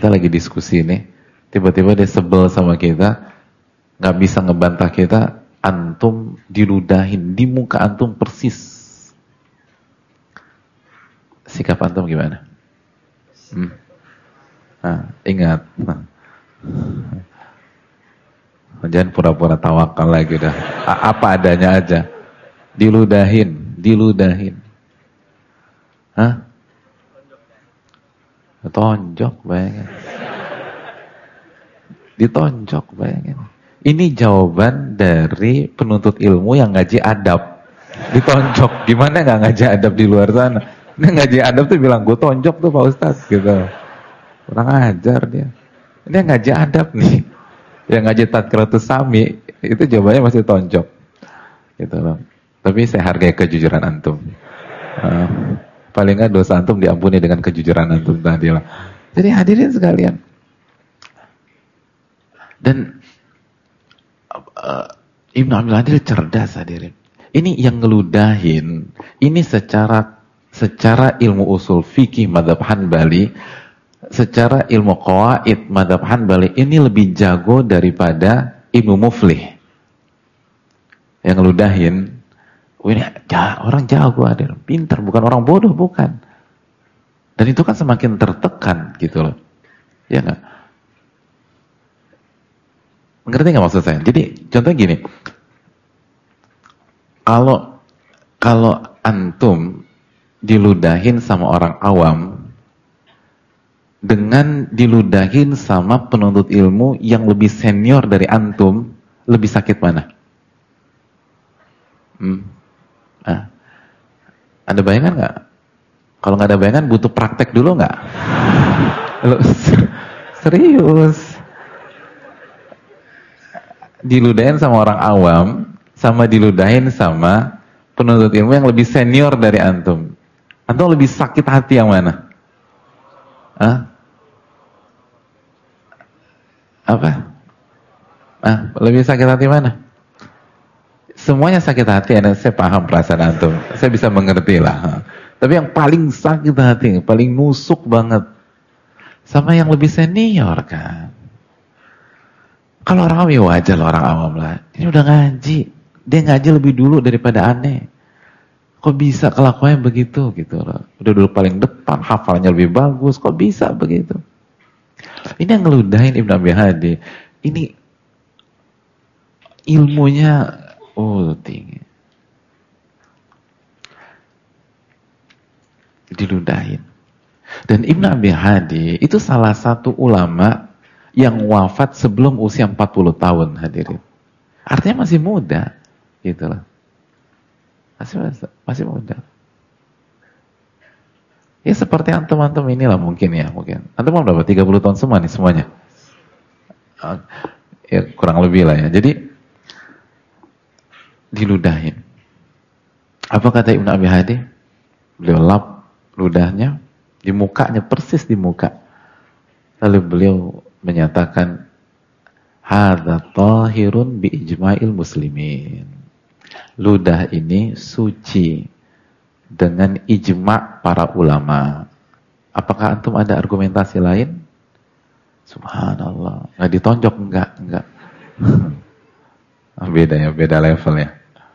S1: kita lagi diskusi nih, tiba-tiba dia sebel sama kita, nggak bisa ngebantah kita, antum diludahin di muka antum persis. Sikap antum gimana? Ingat. Jangan pura-pura tawakal lagi dah. Apa adanya aja. Diludahin. Tonjok, bayangin. Ditonjok, bayangin. Ini jawaban dari penuntut ilmu yang ngaji adab. Ditonjok. Gimana nggak ngaji adab di luar sana? Ini ngaji adab tuh bilang, gue tonjok tuh Pak Ustadz. Gitu. Kurang ajar dia. Ini ngaji adab nih. Yang ngaji Tadkiratus Sami, itu jawabannya masih tonjok. Gitu loh. Tapi saya hargai kejujuran antum. Paling nggak dosa antum diampuni dengan kejujuran antum tadi lah. Jadi hadirin sekalian. Dan Ibnu Abil Adil cerdas hadirin. Ini yang ngeludahin. Ini secara ilmu usul fikih madhab Hanbali, secara ilmu qawaid madhab Hanbali, ini lebih jago daripada Ibnu Muflih. Yang ngeludahin. Ini orang jago, ada pintar, bukan orang bodoh, bukan. Dan itu kan semakin tertekan gitu loh, ya nggak? Ngerti nggak maksud saya? Jadi contohnya gini, kalau antum diludahin sama orang awam dengan diludahin sama penuntut ilmu yang lebih senior dari antum, lebih sakit mana? Ada bayangan nggak? Kalau nggak ada bayangan, butuh praktek dulu nggak? Serius? Diludahin sama orang awam, sama diludahin sama penuntut ilmu yang lebih senior dari antum. Antum lebih sakit hati yang mana? Apa? Lebih sakit hati mana? Semuanya sakit hati, saya paham perasaan antum. Saya bisa mengerti lah. Tapi yang paling sakit hati, paling nusuk banget, sama yang lebih senior kan. Kalau orang awam ya wajar lah, orang awam lah. Ini udah ngaji. Dia ngaji lebih dulu daripada aneh. Kok bisa kelakuannya begitu gitu loh. Udah dulu paling depan, hafalnya lebih bagus. Kok bisa begitu? Ini yang ngeludahin Ibnu Abi Hadi. Ini ilmunya tinggi. Diludahin. Dan Ibnu Abi Hadi itu salah satu ulama yang wafat sebelum usia 40 tahun hadirin. Artinya masih muda. Gitu lah. Masih muda. Ya seperti antum-antum inilah mungkin ya. Antum mau berapa? 30 tahun semua nih semuanya? Ya kurang lebih lah ya. Jadi diludahin. Apa kata Ibnu Abi Hadi? Beliau lap ludahnya di mukanya, persis di muka. Lalu beliau menyatakan, hadza tahirun bi ijma'il muslimin. Ludah ini suci dengan ijma' para ulama. Apakah antum ada argumentasi lain? Subhanallah. Nggak ditonjok? Enggak. Beda ya, beda level ya.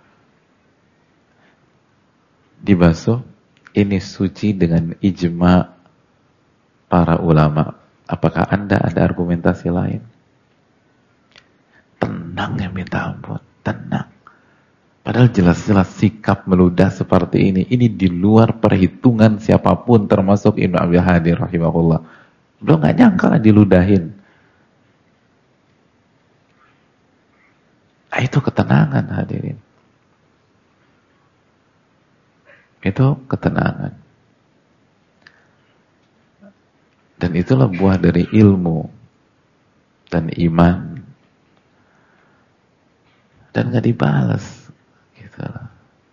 S1: Dibasuh, ini suci dengan ijma' para ulama. Apakah Anda ada argumentasi lain? Tenang ya, minta ampun, tenang. Padahal jelas-jelas sikap meludah seperti ini di luar perhitungan siapapun, termasuk Ibnu Abi Hadi rahimahullah. Beliau nggak nyangka lah diludahin. Itu ketenangan hadirin. Itu ketenangan. Dan itulah buah dari ilmu dan iman. Dan gak dibalas. Gitu lah.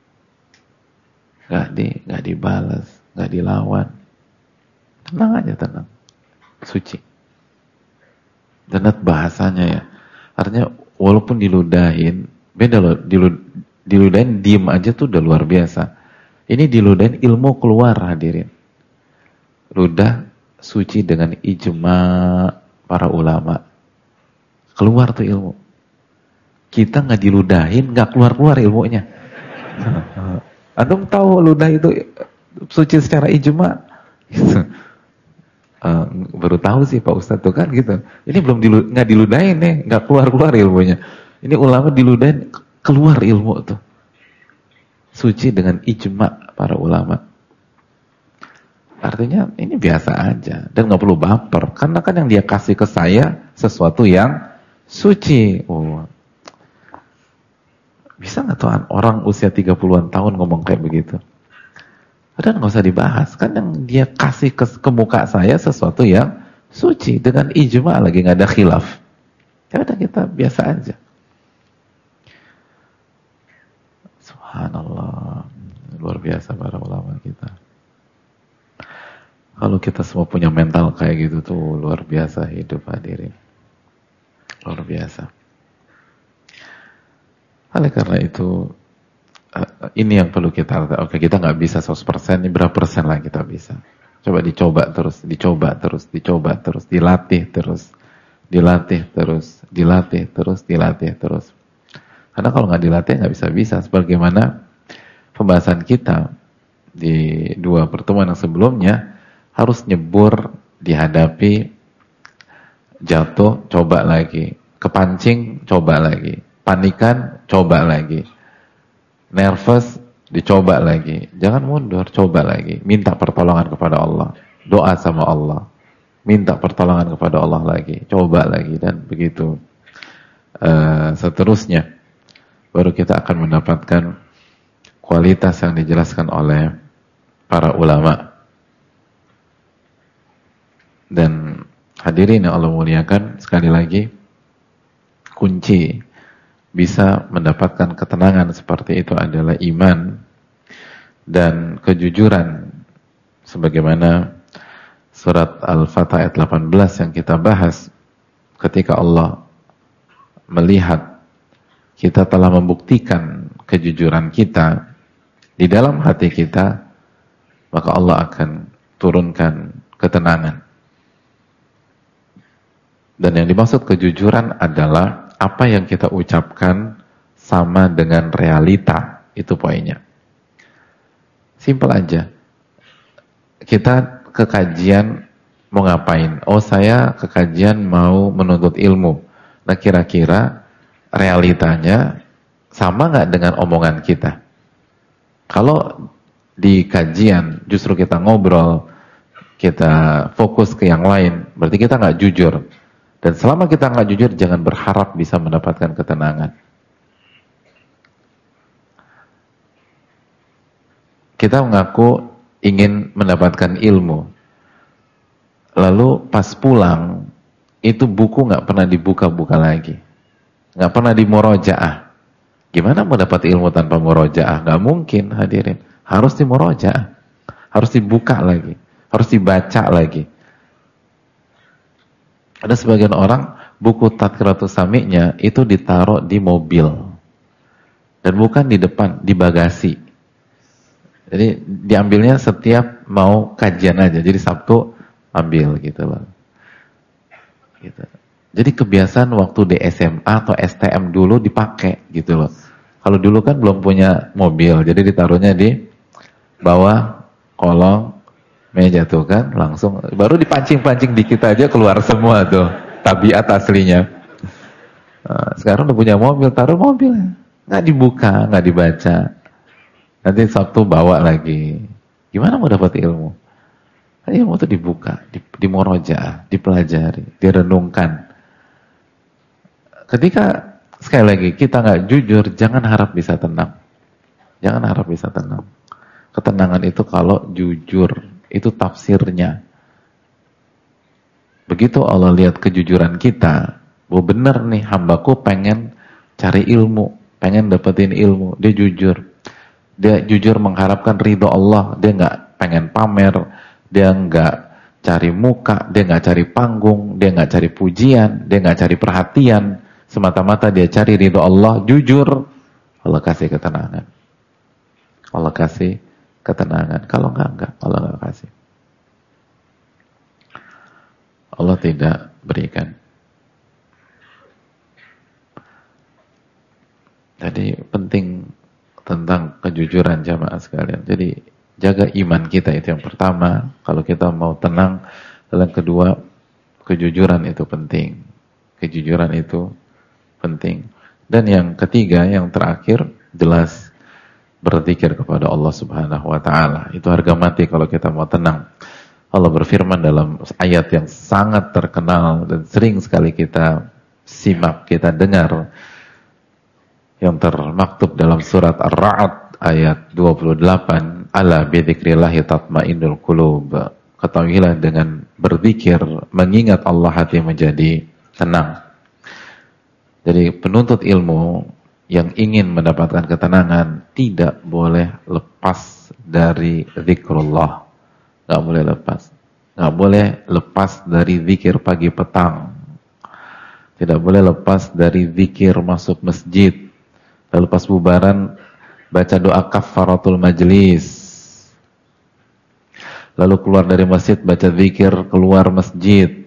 S1: Gak dibalas, gak dilawan. Tenang aja, tenang. Suci. Dan bahasanya ya. Artinya walaupun diludahin, beda loh. Diludahin diem aja tuh udah luar biasa. Ini diludahin ilmu keluar hadirin. Ludah suci dengan ijma para ulama. Keluar tuh ilmu. Kita nggak diludahin, nggak keluar-keluar ilmunya. Antum tahu ludah itu suci secara ijma? Baru tahu sih Pak Ustadz tuh kan gitu. Ini belum nggak diludahin nih, nggak keluar-keluar ilmunya. Ini ulama diludahin, keluar ilmu tuh. Suci dengan ijma para ulama. Artinya ini biasa aja dan nggak perlu baper, karena kan yang dia kasih ke saya sesuatu yang suci. Oh, bisa nggak tuh orang usia 30-an tahun ngomong kayak begitu? Dan nggak usah dibahas, kan yang dia kasih ke muka saya sesuatu yang suci dengan ijma lagi, nggak ada khilaf. Ya udah, kita biasa aja. Subhanallah, luar biasa para ulama kita. Kalau kita semua punya mental kayak gitu tuh luar biasa hidup, hadirin. Luar biasa. Oleh karena itu, ini yang perlu kita, oke, kita nggak bisa 100%, ini berapa persen lah kita bisa. Coba dicoba terus, dicoba terus, dicoba terus, dilatih terus, dilatih terus, dilatih terus, dilatih terus. Karena kalau nggak dilatih nggak bisa-bisa. Sebagaimana pembahasan kita di 2 pertemuan yang sebelumnya, harus nyebur, dihadapi, jatuh, coba lagi, kepancing, coba lagi, panikan, coba lagi, nervous, dicoba lagi, jangan mundur, coba lagi, minta pertolongan kepada Allah, doa sama Allah, minta pertolongan kepada Allah lagi, coba lagi, dan begitu seterusnya. Baru kita akan mendapatkan kualitas yang dijelaskan oleh para ulama. Dan hadirin yang Allah muliakan, sekali lagi, kunci bisa mendapatkan ketenangan seperti itu adalah iman dan kejujuran. Sebagaimana surat Al-Fatah ayat 18 yang kita bahas, ketika Allah melihat kita telah membuktikan kejujuran kita di dalam hati kita, maka Allah akan turunkan ketenangan. Dan yang dimaksud kejujuran adalah apa yang kita ucapkan sama dengan realita. Itu poinnya. Simpel aja. Kita ke kajian mau ngapain? Oh, saya ke kajian mau menuntut ilmu. Nah, kira-kira realitanya sama nggak dengan omongan kita? Kalau di kajian justru kita ngobrol, kita fokus ke yang lain, berarti kita nggak jujur. Dan selama kita nggak jujur, jangan berharap bisa mendapatkan ketenangan. Kita mengaku ingin mendapatkan ilmu, lalu pas pulang, itu buku nggak pernah dibuka-buka lagi, nggak pernah dimurojaah. Gimana mau dapat ilmu tanpa murojaah? Nggak mungkin, hadirin. Harus dimurojaah, harus dibuka lagi, harus dibaca lagi. Ada sebagian orang buku Tadkiratus Sami'nya itu ditaruh di mobil dan bukan di depan, di bagasi. Jadi diambilnya setiap mau kajian aja. Jadi Sabtu ambil gitu loh. Gitu. Jadi kebiasaan waktu di SMA atau STM dulu dipakai gitu loh. Kalau dulu kan belum punya mobil, jadi ditaruhnya di bawah kolong meja tuh kan, langsung baru dipancing-pancing dikit aja keluar semua tuh tabiat aslinya. Nah, sekarang udah punya mobil, taruh mobil, nggak dibuka, nggak dibaca. Nanti Sabtu bawa lagi. Gimana mau dapat ilmu? Ilmu tuh dibuka, dimurojaah, dipelajari, direnungkan. Ketika sekali lagi kita nggak jujur, jangan harap bisa tenang. Jangan harap bisa tenang. Ketenangan itu kalau jujur. Itu tafsirnya. Begitu Allah lihat kejujuran kita, bahwa benar nih hambaku pengen cari ilmu, pengen dapetin ilmu, dia jujur. Dia jujur mengharapkan ridho Allah, dia nggak pengen pamer, dia nggak cari muka, dia nggak cari panggung, dia nggak cari pujian, dia nggak cari perhatian, semata-mata dia cari ridho Allah, jujur, Allah kasih ketenangan. Allah kasih ketenangan. Kalau enggak, Allah enggak kasih. Allah tidak berikan. Jadi penting tentang kejujuran jamaah sekalian. Jadi jaga iman kita, itu yang pertama. Kalau kita mau tenang, dan yang kedua, kejujuran itu penting. Kejujuran itu penting. Dan yang ketiga, yang terakhir, jelas berzikir kepada Allah Subhanahu wa taala. Itu harga mati kalau kita mau tenang. Allah berfirman dalam ayat yang sangat terkenal dan sering sekali kita simak, kita dengar, yang termaktub dalam surat Ar-Ra'd ayat 28, ala bidzikrillahi tatmainnul qulub. Ketahuilah dengan berzikir, mengingat Allah, hati menjadi tenang. Jadi penuntut ilmu yang ingin mendapatkan ketenangan tidak boleh lepas dari zikrullah. Gak boleh lepas. Gak boleh lepas dari zikir pagi petang. Tidak boleh lepas dari zikir masuk masjid. Lalu pas bubaran baca doa kafaratul majlis. Lalu keluar dari masjid baca zikir keluar masjid.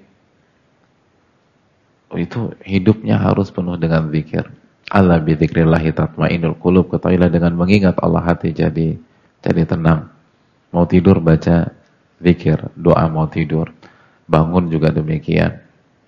S1: Itu hidupnya harus penuh dengan zikir. Ala bidzikrillahi tatmainnul qulub. Ketahuilah dengan mengingat Allah, hati jadi tenang. Mau tidur baca zikir, doa mau tidur. Bangun juga demikian.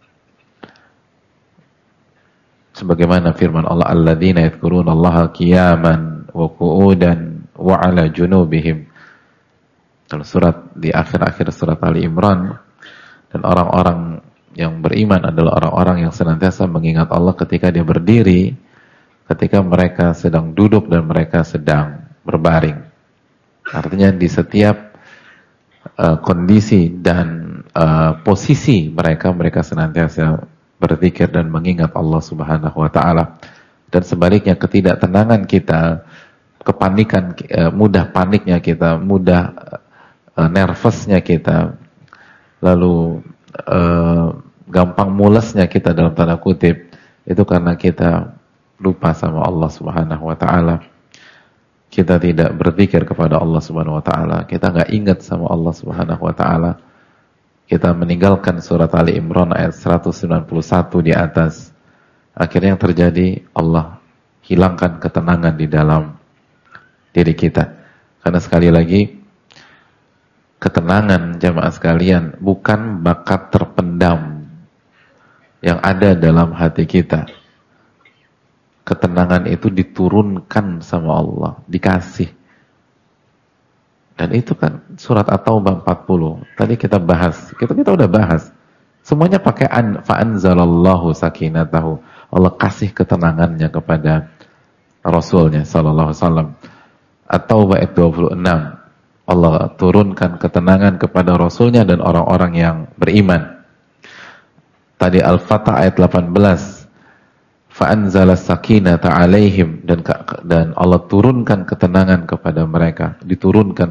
S1: Sebagaimana firman Allah, alladzina yadhkurunallaha qiyaman wa qu'udan wa 'ala junubihim. Dalam surat di akhir-akhir surat Ali Imran, dan orang-orang yang beriman adalah orang-orang yang senantiasa mengingat Allah ketika dia berdiri, ketika mereka sedang duduk dan mereka sedang berbaring. Artinya di setiap kondisi dan posisi mereka senantiasa berzikir dan mengingat Allah Subhanahu wa taala. Dan sebaliknya, ketidaktenangan kita, kepanikan, mudah paniknya kita, mudah nervousnya kita, lalu gampang mulesnya kita dalam tanda kutip, itu karena kita lupa sama Allah Subhanahu wa taala. Kita tidak berzikir kepada Allah Subhanahu wa taala, kita enggak ingat sama Allah Subhanahu wa taala. Kita meninggalkan surat Ali Imran ayat 191 di atas. Akhirnya yang terjadi, Allah hilangkan ketenangan di dalam diri kita. Karena sekali lagi, ketenangan jamaah sekalian bukan bakat terpendam yang ada dalam hati kita. Ketenangan itu diturunkan sama Allah, dikasih. Dan itu kan surat At-Taubah 40. Tadi kita bahas, kita udah bahas. Semuanya pakai fa'anzalallahu sakinatahu. Allah kasih ketenangannya kepada Rasulnya sallallahu alaihi wasallam. At-Taubah ayat 26. Allah turunkan ketenangan kepada Rasulnya dan orang-orang yang beriman. Tadi Al-Fatah ayat 18. Fa'anzala sakinata alaihim, dan Allah turunkan ketenangan kepada mereka. Diturunkan.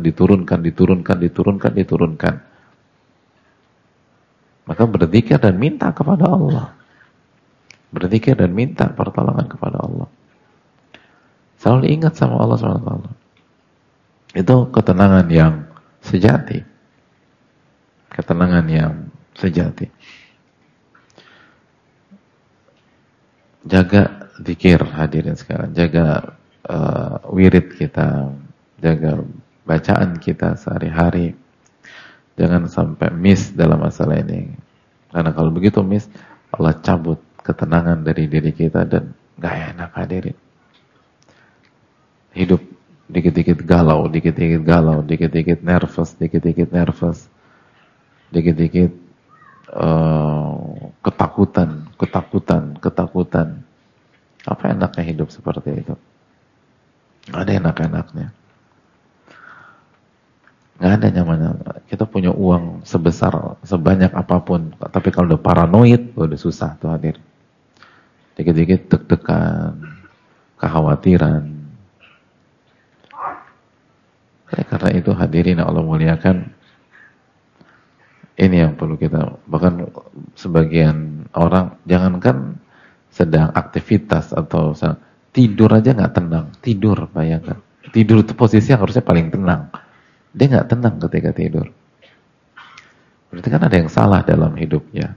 S1: Maka berzikir dan minta kepada Allah. Berzikir dan minta pertolongan kepada Allah. Selalu ingat sama Allah SWT. Itu ketenangan yang sejati. Ketenangan yang sejati. Jaga zikir, hadirin sekarang. Jaga wirid kita. Jaga bacaan kita sehari-hari. Jangan sampai miss dalam masalah ini. Karena kalau begitu miss, Allah cabut ketenangan dari diri kita dan gak enak, hadirin. Hidup dikit-dikit galau, dikit-dikit nervous, dikit-dikit ketakutan. Apa enaknya hidup seperti itu? Gak ada enak-enaknya. Gak ada nyaman. Kita punya uang sebanyak apapun, tapi kalau udah paranoid, udah susah tuh, hadir. Dikit-dikit deg-degan, kekhawatiran. Karena itu hadirin yang Allah muliakan, ini yang perlu kita, bahkan sebagian orang, jangankan sedang aktivitas atau tidur aja nggak tenang. Tidur, bayangkan. Tidur itu posisi yang harusnya paling tenang. Dia nggak tenang ketika tidur. berarti kan ada yang salah dalam hidupnya.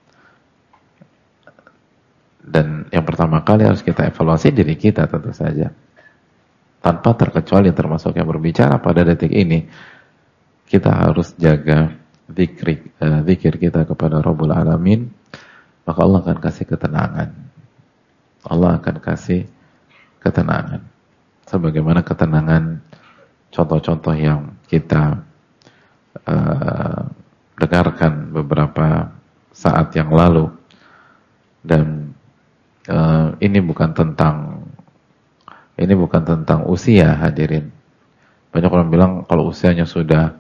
S1: Dan yang pertama kali harus kita evaluasi diri kita tentu saja. Tanpa terkecuali termasuk yang berbicara pada detik ini, kita harus jaga zikir kita kepada Rabbul Alamin, maka Allah akan kasih ketenangan. Allah akan kasih ketenangan. Sebagaimana ketenangan contoh-contoh yang kita dengarkan beberapa saat yang lalu. Dan ini bukan tentang usia, hadirin. Banyak orang bilang kalau usianya sudah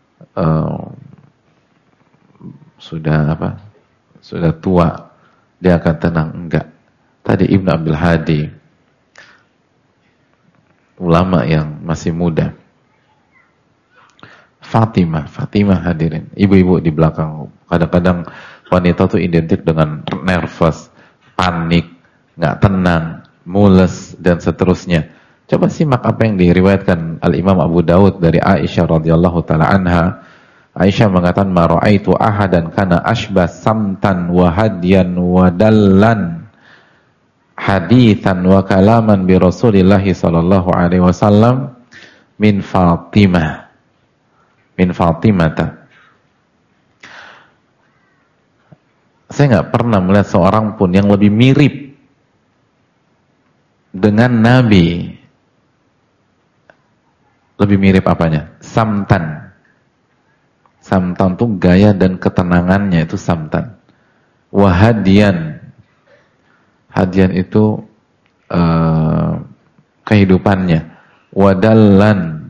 S1: tua, dia akan tenang. Enggak. Tadi Ibnu Abdul Hadi, ulama yang masih muda, Fatimah hadirin, ibu-ibu di belakang, kadang-kadang wanita tuh identik dengan nervous, panik, nggak tenang, mules, dan seterusnya. Coba simak apa yang diriwayatkan Al-Imam Abu Dawud dari Aisyah radhiyallahu ta'ala anha. Aisyah mengatakan, ma ra'aitu ahadan kana ashba samtan wa hadiyan wa dallan hadithan wa kalaman bi Rasulillahi sallallahu alaihi wasallam min Fatimata. Saya nggak pernah melihat seorang pun yang lebih mirip dengan Nabi. Lebih mirip apanya? Samtan tuh gaya dan ketenangannya, itu samtan. Wahadian itu kehidupannya. Wadallan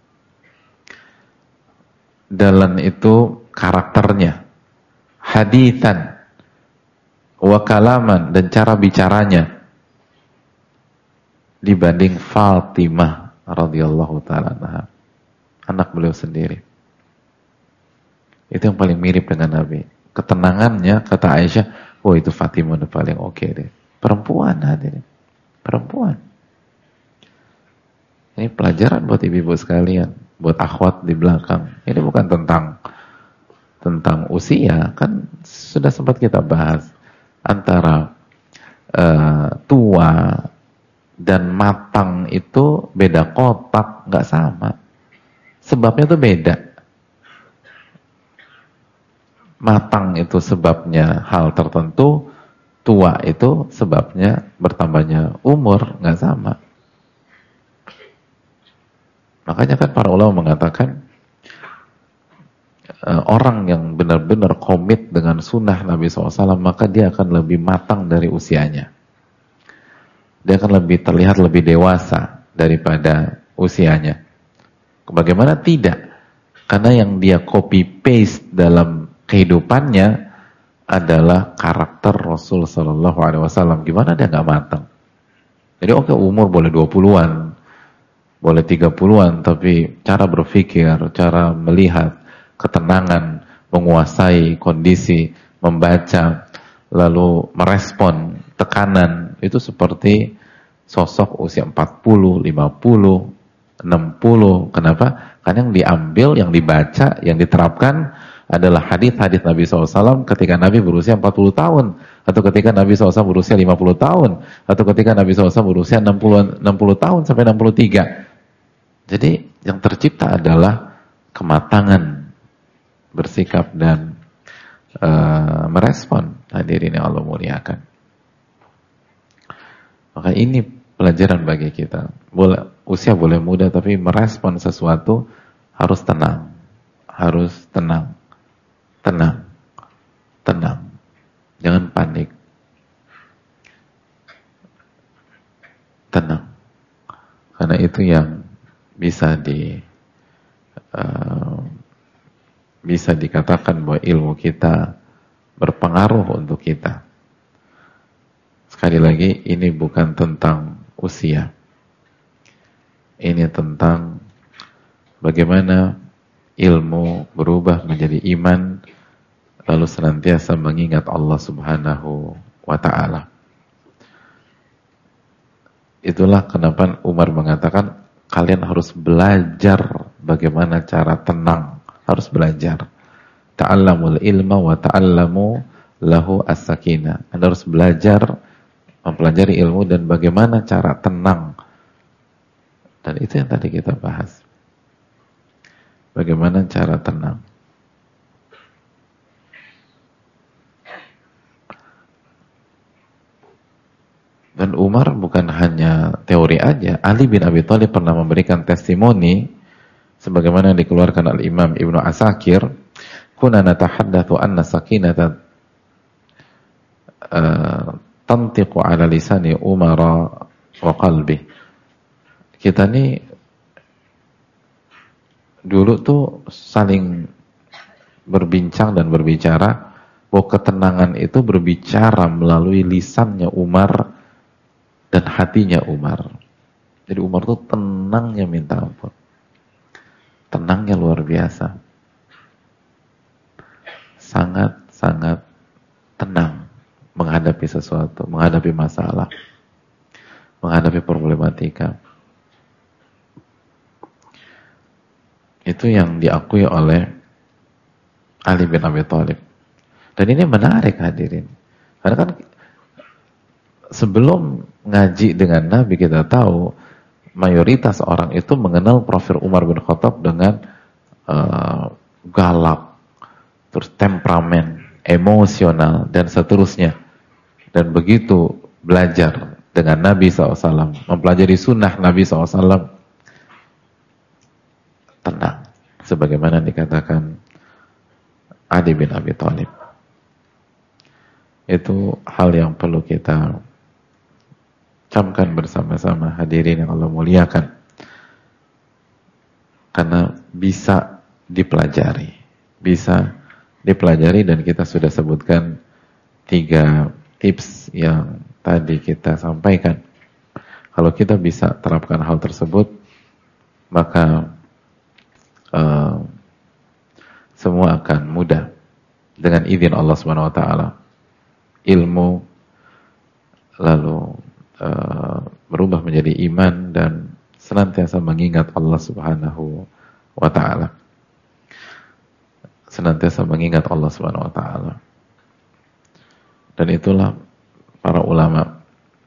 S1: itu karakternya. Hadithan wa kalaman, dan cara bicaranya, dibanding Fatimah radhiyallahu ta'ala anha, anak beliau sendiri. Itu yang paling mirip dengan Nabi. Ketenangannya, kata Aisyah, oh itu Fatimah udah paling oke deh. Perempuan, hadirin. Perempuan. Ini pelajaran buat ibu-ibu sekalian, buat akhwat di belakang. Ini bukan tentang usia, kan sudah sempat kita bahas. Antara tua dan matang itu beda kotak, nggak sama. Sebabnya itu beda. Matang itu sebabnya hal tertentu, tua itu sebabnya bertambahnya umur, nggak sama. Makanya kan para ulama mengatakan orang yang benar-benar komit dengan sunnah Nabi SAW, maka dia akan lebih matang dari usianya. Dia akan lebih terlihat lebih dewasa daripada usianya. Bagaimana tidak? Karena yang dia copy paste dalam kehidupannya adalah karakter Rasul Sallallahu Alaihi Wasallam. Gimana dia nggak matang? Jadi oke, umur boleh 20-an, boleh 30-an, tapi cara berpikir, cara melihat, ketenangan, menguasai kondisi, membaca, lalu merespon tekanan, itu seperti sosok usia 40, 50, 60. Kenapa? Karena yang diambil, yang dibaca, yang diterapkan adalah hadis-hadis Nabi SAW ketika Nabi berusia 40 tahun, atau ketika Nabi SAW berusia 50 tahun, atau ketika Nabi SAW berusia 60 tahun sampai 63. Jadi yang tercipta adalah kematangan bersikap dan merespon. Hadirin yang Allah muliakan. Maka ini pelajaran bagi kita. Usia boleh muda, tapi merespon sesuatu harus tenang. Harus tenang. Jangan panik. Tenang. Karena itu yang bisa dikatakan bahwa ilmu kita berpengaruh untuk kita. Sekali lagi, ini bukan tentang usia. Ini tentang bagaimana ilmu berubah menjadi iman, lalu senantiasa mengingat Allah Subhanahu wa ta'ala. Itulah kenapa Umar mengatakan, kalian harus belajar bagaimana cara tenang. Harus belajar. ta'allamul ilma wa ta'allamu lahu as-sakinah. Anda harus belajar, mempelajari ilmu dan bagaimana cara tenang. Dan itu yang tadi kita bahas. Bagaimana cara tenang. Dan Umar bukan hanya teori aja. Ali bin Abi Thalib pernah memberikan testimoni sebagaimana yang dikeluarkan oleh Imam Ibnu Asakir, kunna natahaddatsu anna sakinata tantiqu ala lisani Umar wa qalbi. Kita nih dulu tuh saling berbincang dan berbicara bahwa ketenangan itu berbicara melalui lisannya Umar dan hatinya Umar. Jadi Umar tuh tenangnya minta ampun. Tenangnya luar biasa. Sangat-sangat tenang menghadapi sesuatu, menghadapi masalah, menghadapi problematika. Itu yang diakui oleh Ali bin Abi Thalib. Dan ini menarik hadirin. Karena kan sebelum ngaji dengan Nabi kita tahu mayoritas orang itu mengenal profil Umar bin Khattab dengan galak, terus temperamen, emosional, dan seterusnya. Dan begitu belajar dengan Nabi SAW, mempelajari sunnah Nabi SAW, tenang. Sebagaimana dikatakan Ali bin Abi Thalib. Itu hal yang perlu kita camkan bersama-sama hadirin yang Allah muliakan. Karena bisa dipelajari. Bisa dipelajari dan kita sudah sebutkan 3 tips yang tadi kita sampaikan. Kalau kita bisa terapkan hal tersebut, maka semua akan mudah dengan izin Allah Subhanahu wa taala. Ilmu lalu berubah menjadi iman dan senantiasa mengingat Allah Subhanahu wa taala. Senantiasa mengingat Allah Subhanahu wa taala. Dan itulah para ulama.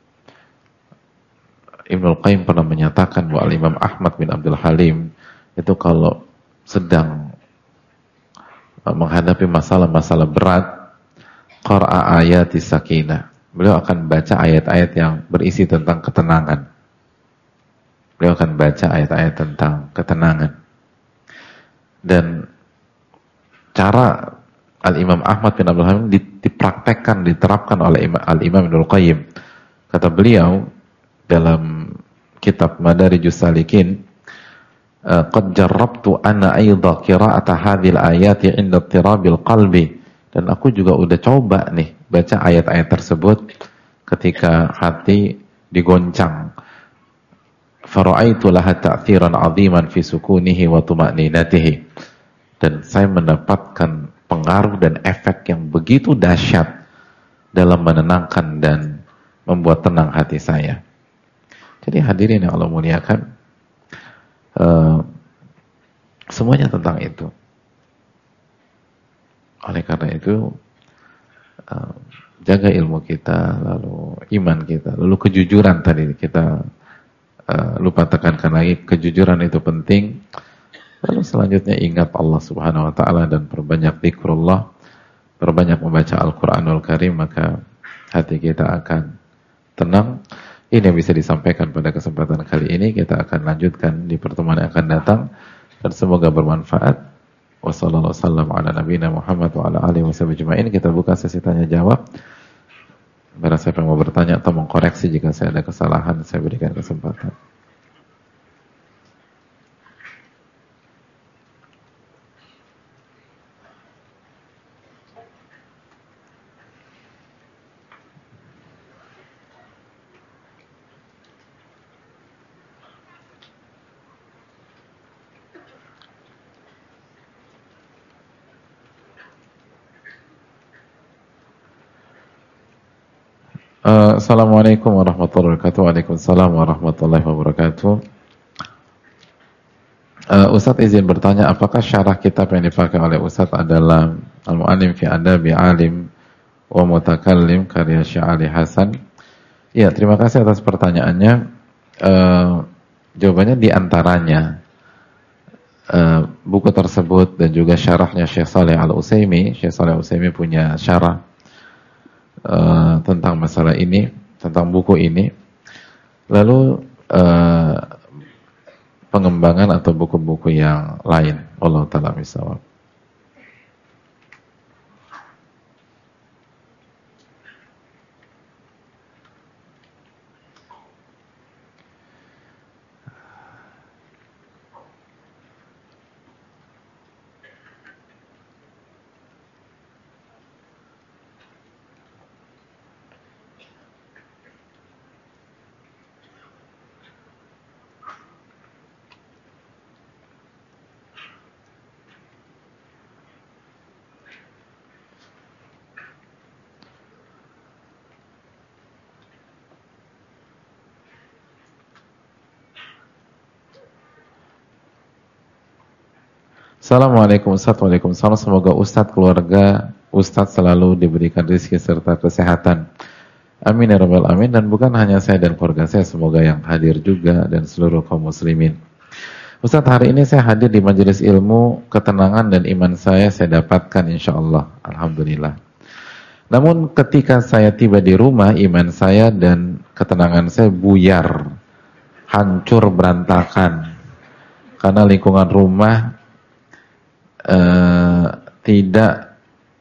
S1: Ibnul Qayyim pernah menyatakan bahwa Imam Ahmad bin Abdul Halim itu kalau sedang menghadapi masalah-masalah berat, qara'a ayatis sakinah. Beliau akan baca ayat-ayat yang berisi tentang ketenangan. Beliau akan baca ayat-ayat tentang ketenangan. Dan cara Al-Imam Ahmad bin Abdul Halim dipraktekkan, diterapkan oleh Al-Imam Ibnul Qayyim. Kata beliau dalam kitab Madarijus Salikin, qad jarrabtu ana aidha qira'ata hadhil ayati 'inda ittirabil qalbi. Dan aku juga udah coba nih baca ayat-ayat tersebut ketika hati digoncang. Fara'aitu laha ta'thiran 'aziman fi sukunihi wa tuma'ninatihi. Dan saya mendapatkan pengaruh dan efek yang begitu dahsyat dalam menenangkan dan membuat tenang hati saya. Jadi hadirin yang Allah muliakan, semuanya tentang itu. Oleh karena itu, jaga ilmu kita, lalu iman kita, lalu kejujuran tadi kita lupa tekankan lagi, kejujuran itu penting. Lalu selanjutnya ingat Allah Subhanahu wa taala dan perbanyak zikrullah, perbanyak membaca Al-Qur'anul Karim, maka hati kita akan tenang. Ini yang bisa disampaikan pada kesempatan kali ini. Kita akan lanjutkan di pertemuan yang akan datang dan semoga bermanfaat. Wassalamualaikum warahmatullahi wabarakatuh. Kita buka sesi tanya jawab. Barang siapa yang mau bertanya atau mengkoreksi jika saya ada kesalahan, saya berikan kesempatan. Assalamualaikum warahmatullahi wabarakatuh. Waalaikumsalam warahmatullahi wabarakatuh. Ustadz izin bertanya, apakah syarah kitab yang dipakai oleh Ustadz adalah Al-Mu'allim fi Adabi Alim wa Mutakallim karya Syekh Ali Hasan? Ya, terima kasih atas pertanyaannya. Jawabannya diantaranya buku tersebut dan juga syarahnya Syekh Shalih Al-Utsaimin. Syekh Shalih Al-Utsaimin punya syarah tentang masalah ini, tentang buku ini. Lalu pengembangan atau buku-buku yang lain. Wallahu ta'ala bishawab. Assalamualaikum Ustaz. Waalaikumsalam. Semoga Ustaz, keluarga Ustaz selalu diberikan rezeki serta kesehatan. Amin ya rabbal alamin. Dan bukan hanya saya dan keluarga saya, semoga yang hadir juga dan seluruh kaum muslimin. Ustaz, hari ini saya hadir di majelis ilmu. Ketenangan dan iman saya dapatkan insyaallah. Alhamdulillah. Namun ketika saya tiba di rumah, iman saya dan ketenangan saya buyar, hancur berantakan. Karena lingkungan rumah tidak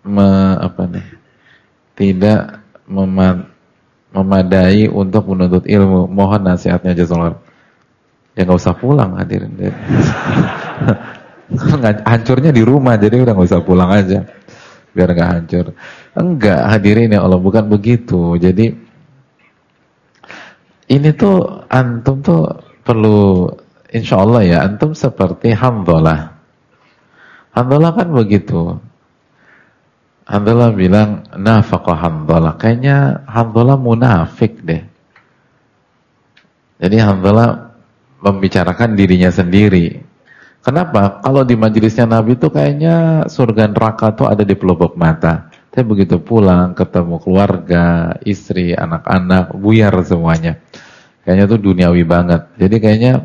S1: memadai untuk menuntut ilmu. Mohon nasihatnya jazakallahu. Ya nggak usah pulang hadirin. Hancurnya di rumah, jadi udah nggak usah pulang aja biar nggak hancur. Enggak, hadirin ya Allah, bukan begitu. Jadi ini tuh antum tuh perlu, insya Allah ya, antum seperti Hanzalah. Hanzalah kan begitu. Hanzalah bilang nafaqah Hanzalah. Kayaknya Hanzalah munafik deh. Jadi Hanzalah membicarakan dirinya sendiri. Kenapa? Kalau di majelisnya Nabi itu kayaknya surga neraka tuh ada di pelupuk mata. Tapi begitu pulang ketemu keluarga, istri, anak-anak, buyar semuanya. Kayaknya tuh duniawi banget. Jadi kayaknya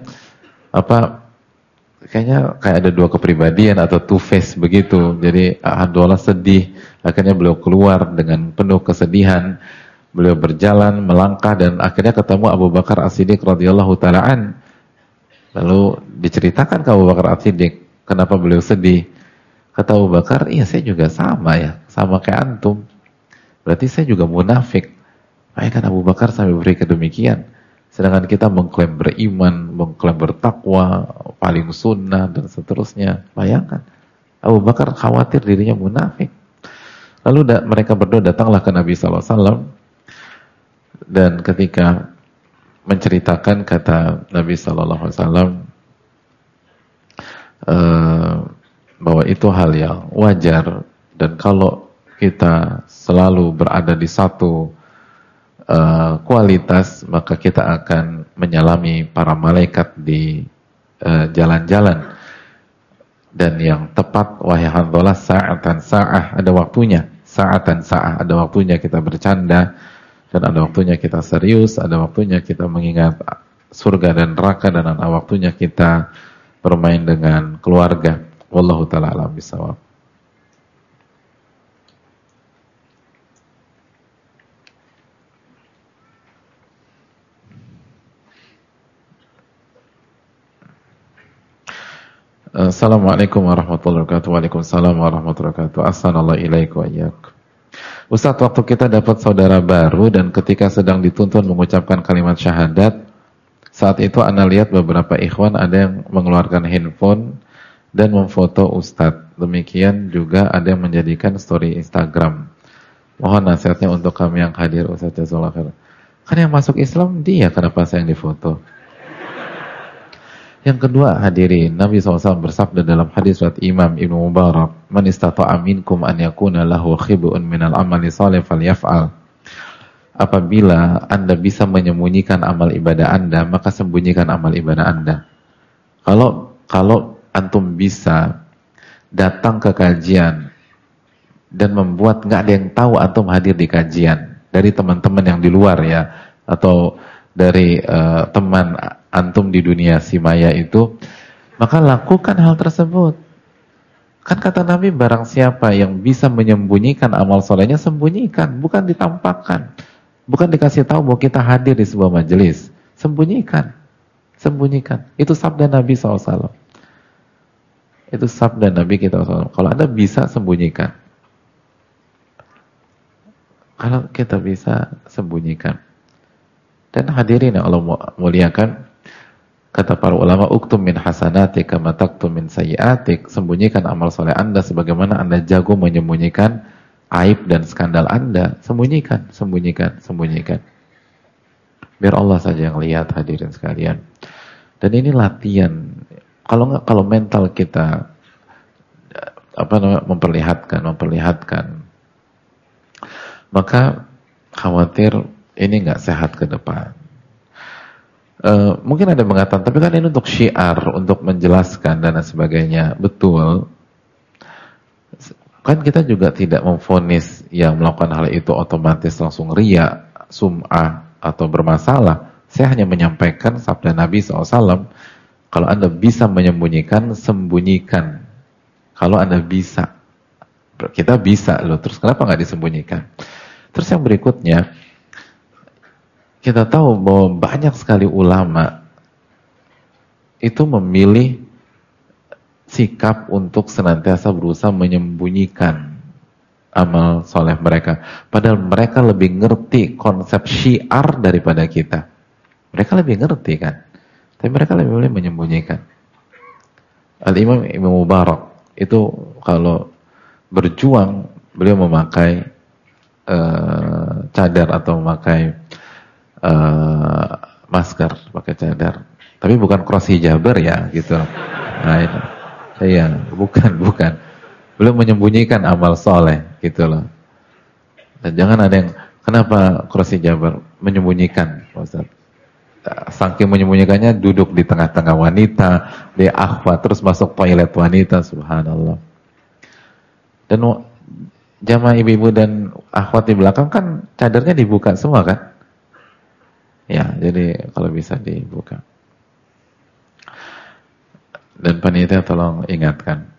S1: kayak ada dua kepribadian atau two face begitu. Jadi Hanzalah sedih, akhirnya beliau keluar dengan penuh kesedihan. Beliau berjalan, melangkah dan akhirnya ketemu Abu Bakar As-Siddiq radhiyallahu ta'ala. Lalu diceritakan ke Abu Bakar As-Siddiq kenapa beliau sedih. Kata Abu Bakar, iya saya juga sama ya, sama kayak antum. Berarti saya juga munafik. Makanya kan Abu Bakar sampai beri kedemikian. Sedangkan kita mengklaim beriman, mengklaim bertakwa, paling sunnah, dan seterusnya. Bayangkan, Abu Bakar khawatir dirinya munafik. Lalu mereka berdua datanglah ke Nabi SAW. Dan ketika menceritakan, kata Nabi SAW, bahwa itu hal yang wajar. Dan kalau kita selalu berada di satu kualitas, maka kita akan menyalami para malaikat di jalan-jalan. Dan yang tepat, wahai Hanzalah, sa'atan sa'ah, ada waktunya. Sa'atan sa'ah, ada waktunya kita bercanda, dan ada waktunya kita serius, ada waktunya kita mengingat surga dan neraka, dan ada waktunya kita bermain dengan keluarga. Wallahu ta'ala a'lam bishawab. Assalamualaikum warahmatullahi wabarakatuh. Waalaikumsalam warahmatullahi wabarakatuh. Assalamualaikum wa iyyak. Ustaz, waktu kita dapat saudara baru dan ketika sedang dituntun mengucapkan kalimat syahadat, saat itu ana lihat beberapa ikhwan ada yang mengeluarkan handphone dan memfoto Ustaz. Demikian juga ada yang menjadikan story Instagram. Mohon nasihatnya untuk kami yang hadir, Ustaz jazakallahu khair. Kan yang masuk Islam dia, kenapa saya yang difoto? Yang kedua, hadirin, Nabi SAW bersabda dalam hadis riwayat Imam Ibnu Mubarak, "Man istata'a minkum an yakuna lahu khib'un minal amali shalih falyaf'al." Apabila Anda bisa menyembunyikan amal ibadah Anda, maka sembunyikan amal ibadah Anda. Kalau
S2: antum bisa datang ke kajian dan membuat nggak ada yang tahu antum hadir di kajian dari teman-teman yang di luar ya, atau dari teman antum di dunia si maya itu, maka lakukan hal tersebut. Kan kata Nabi, barang siapa yang bisa menyembunyikan amal solehnya, sembunyikan, bukan ditampakkan. Bukan dikasih tahu bahwa kita hadir di sebuah majelis. Sembunyikan. Sembunyikan. Itu sabda Nabi SAW. Itu sabda Nabi kita SAW. Kalau Anda bisa, sembunyikan. Kalau kita bisa, sembunyikan. Dan hadirin yang Allah muliakan, kata para ulama, uktum min hasanatik kama taktum min sayyiatik, sembunyikan amal soleh Anda sebagaimana Anda jago menyembunyikan aib dan skandal Anda. Sembunyikan, sembunyikan, sembunyikan. Biar Allah saja yang lihat, hadirin sekalian. Dan ini latihan. Kalau mental kita memperlihatkan, maka khawatir ini nggak sehat ke depan. Mungkin ada yang mengatakan, tapi kan ini untuk syiar, untuk menjelaskan dan sebagainya. Betul. Kan kita juga tidak memvonis yang melakukan hal itu otomatis langsung riya, sum'ah, atau bermasalah. Saya hanya menyampaikan sabda Nabi SAW, kalau Anda bisa menyembunyikan, sembunyikan. Kalau Anda bisa. Kita bisa loh, terus kenapa nggak disembunyikan? Terus yang berikutnya, kita tahu bahwa banyak sekali ulama itu memilih sikap untuk senantiasa berusaha menyembunyikan amal soleh mereka. Padahal mereka lebih ngerti konsep syiar daripada kita. Mereka lebih ngerti kan. Tapi mereka lebih memilih menyembunyikan. Al-Imam Ibn Mubarak itu kalau berjuang, beliau memakai cadar atau memakai masker, pakai cadar. Tapi bukan cross hijaber ya, gitu. Nah, itu. Iya, bukan. Belum menyembunyikan amal soleh, gitu loh. Dan jangan ada yang, kenapa cross hijaber? Menyembunyikan, Ustaz. Saking menyembunyikannya, duduk di tengah-tengah wanita, di akhwat, terus masuk toilet wanita, subhanallah. Dan jamaah ibu-ibu dan akhwat di belakang kan cadarnya dibuka semua kan? Ya, jadi kalau bisa dibuka. Dan panitia tolong ingatkan,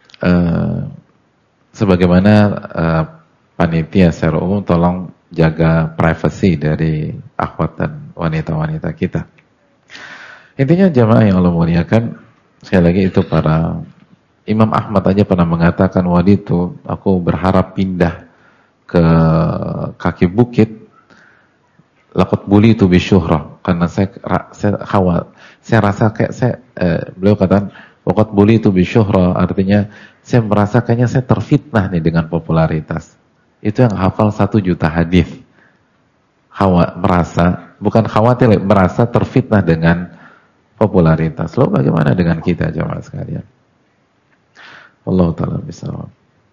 S2: sebagaimana panitia secara umum tolong jaga privasi dari akhwat dan wanita-wanita kita. Intinya jamaah yang Allah muliakan, sekali lagi itu para Imam Ahmad aja pernah mengatakan, waditu aku berharap pindah ke kaki bukit, laqad bulitu bisyuhrah, karena saya rasa kayak beliau katakan laqad bulitu bisyuhrah, artinya saya merasa kayaknya saya terfitnah nih dengan popularitas. Itu yang hafal 1 juta hadis. Bukan khawatir, merasa terfitnah dengan popularitas. Lalu bagaimana dengan kita jemaah sekalian? Wallahu ta'ala bishawab.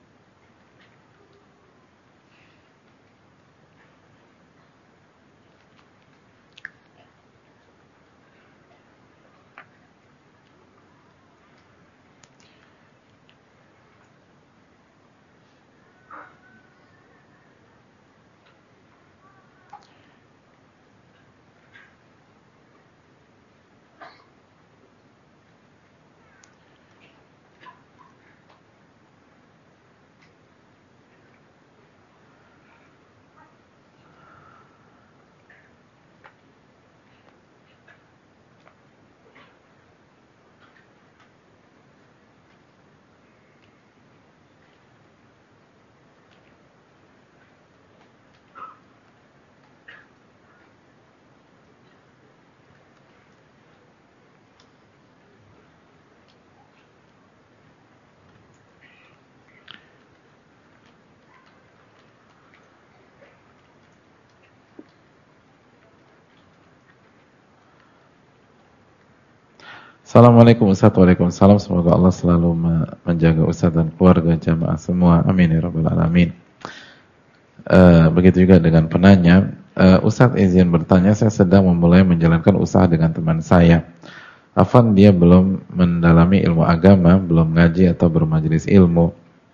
S2: Assalamualaikum Ustaz, waalaikumsalam. Semoga Allah selalu menjaga Ustaz dan keluarga jamaah semua. Amin ya rabbal alamin. Begitu juga dengan penanya. Ustaz izin bertanya, saya sedang memulai menjalankan usaha dengan teman saya. Afwan, dia belum mendalami ilmu agama, belum ngaji atau bermajelis ilmu.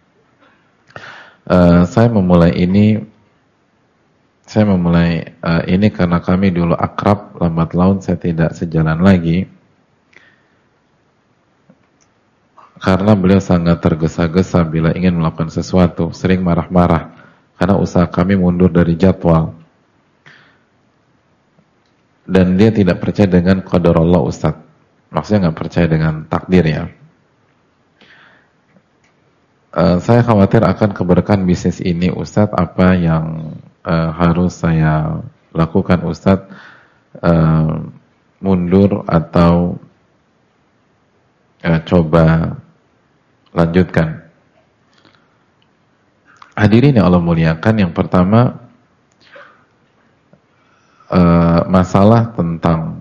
S2: Saya memulai ini karena kami dulu akrab, lambat laun saya tidak sejalan lagi. Karena beliau sangat tergesa-gesa bila ingin melakukan sesuatu, sering marah-marah karena usaha kami mundur dari jadwal. Dan dia tidak percaya dengan qadar Allah, Ustadz. Maksudnya nggak percaya dengan takdir ya. Saya khawatir akan keberkahan bisnis ini, Ustadz. Apa yang harus saya lakukan, Ustadz? Mundur atau coba lanjutkan? Hadirin yang Allah muliakan, yang pertama masalah tentang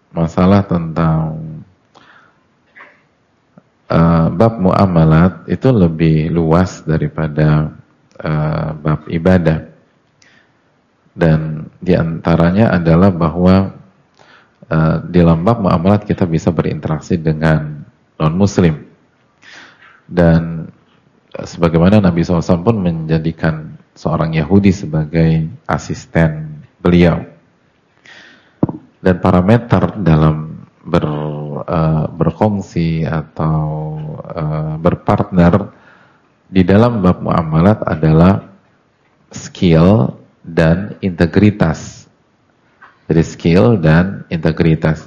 S2: bab muamalat itu lebih luas daripada bab ibadah, dan diantaranya adalah bahwa di dalam bab muamalat kita bisa berinteraksi dengan non-muslim, dan sebagaimana Nabi SAW pun menjadikan seorang Yahudi sebagai asisten beliau. Dan parameter dalam berkongsi atau berpartner di dalam bab muamalat adalah skill dan integritas. Jadi skill dan integritas.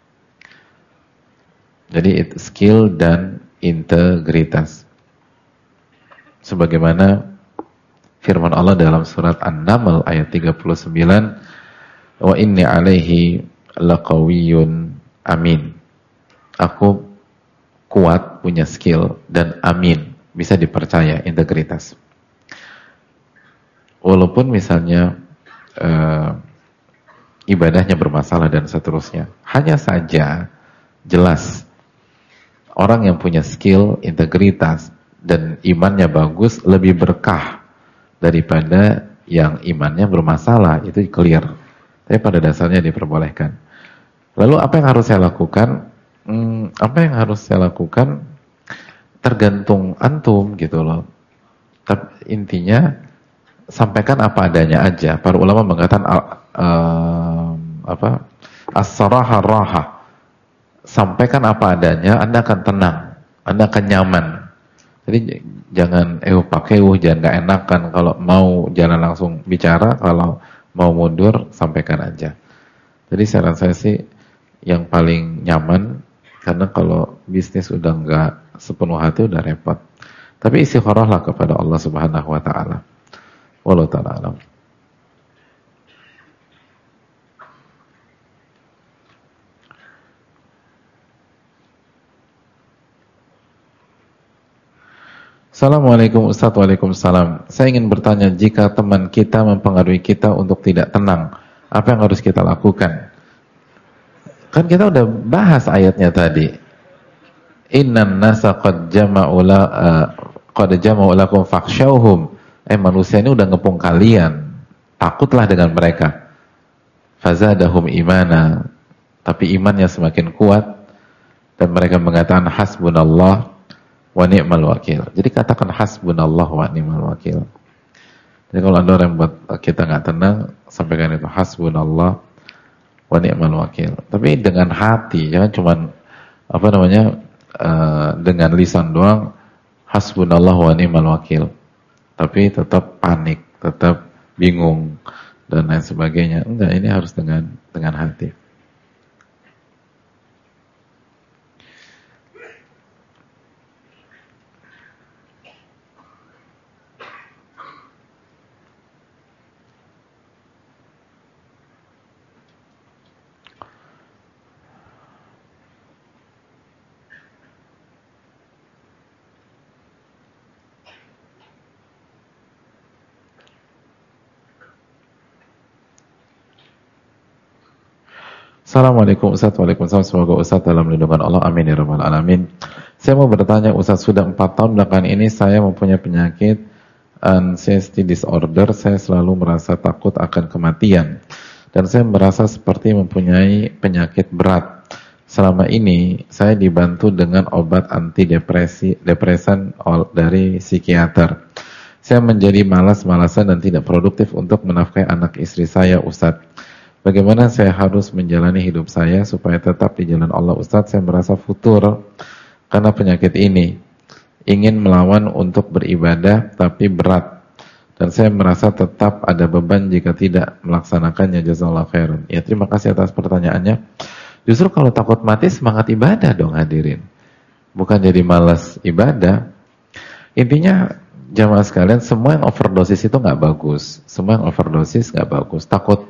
S2: Jadi skill dan integritas. Sebagaimana firman Allah dalam surat An-Naml ayat 39, wa inni alaihi laqawiyyun amin. Aku kuat, punya skill, dan amin, bisa dipercaya, integritas. Walaupun misalnya ibadahnya bermasalah dan seterusnya. Hanya saja jelas orang yang punya skill, integritas, dan imannya bagus lebih berkah daripada yang imannya bermasalah. Itu clear. Tapi pada dasarnya diperbolehkan. Lalu apa yang harus saya lakukan? Apa yang harus saya lakukan tergantung antum gitu loh. Tapi intinya sampaikan apa adanya aja. Para ulama mengatakan as-saraha raha. Sampaikan apa adanya, Anda akan tenang, Anda akan nyaman. Jadi jangan jangan gak enakan. Kalau mau jalan langsung bicara, kalau mau mundur, sampaikan aja. Jadi saran saya sih yang paling nyaman, karena kalau bisnis udah nggak sepenuh hati udah repot. Tapi istikharahlah kepada Allah Subhanahu wa taala. Wallahu taala alam. Assalamualaikum Ustaz. Waalaikumsalam. Saya ingin bertanya, jika teman kita mempengaruhi kita untuk tidak tenang, apa yang harus kita lakukan? Kan kita udah bahas ayatnya tadi. Innan nasa qad jama'u lakum fakhshawhum. Manusia ini udah ngepung kalian. Takutlah dengan mereka. Fazadahum imana. Tapi imannya semakin kuat. Dan mereka mengatakan hasbunallah wa ni'mal wakil. Jadi katakan hasbunallah wa ni'mal wakil. Jadi kalau ada orang yang buat kita nggak tenang, sampaikan itu hasbunallah wa ni'mal wakil. Tapi dengan hati, jangan cuman dengan lisan doang hasbunallah wa ni'mal wakil. Tapi tetap panik, tetap bingung dan lain sebagainya. Enggak, ini harus dengan hati. Assalamualaikum Ustaz. Waalaikumsalam. Semoga Ustaz dalam lindungan Allah. Amin ya rabbal alamin. Saya mau bertanya Ustaz, sudah 4 tahun belakangan ini saya mempunyai penyakit anxiety disorder. Saya selalu merasa takut akan kematian. Dan saya merasa seperti mempunyai penyakit berat. selama ini saya dibantu dengan obat depresan dari psikiater. Saya menjadi malas-malasan dan tidak produktif untuk menafkahi anak istri saya, Ustadz. Bagaimana saya harus menjalani hidup saya supaya tetap di jalan Allah, Ustadz? Saya merasa futur karena penyakit ini. Ingin melawan untuk beribadah tapi berat. Dan saya merasa tetap ada beban jika tidak melaksanakannya. Jazakallahu khairan. Ya, terima kasih atas pertanyaannya. Justru kalau takut mati semangat ibadah dong hadirin. Bukan jadi malas ibadah. Intinya jamaah sekalian, semua yang overdosis itu nggak bagus. Semua yang overdosis nggak bagus.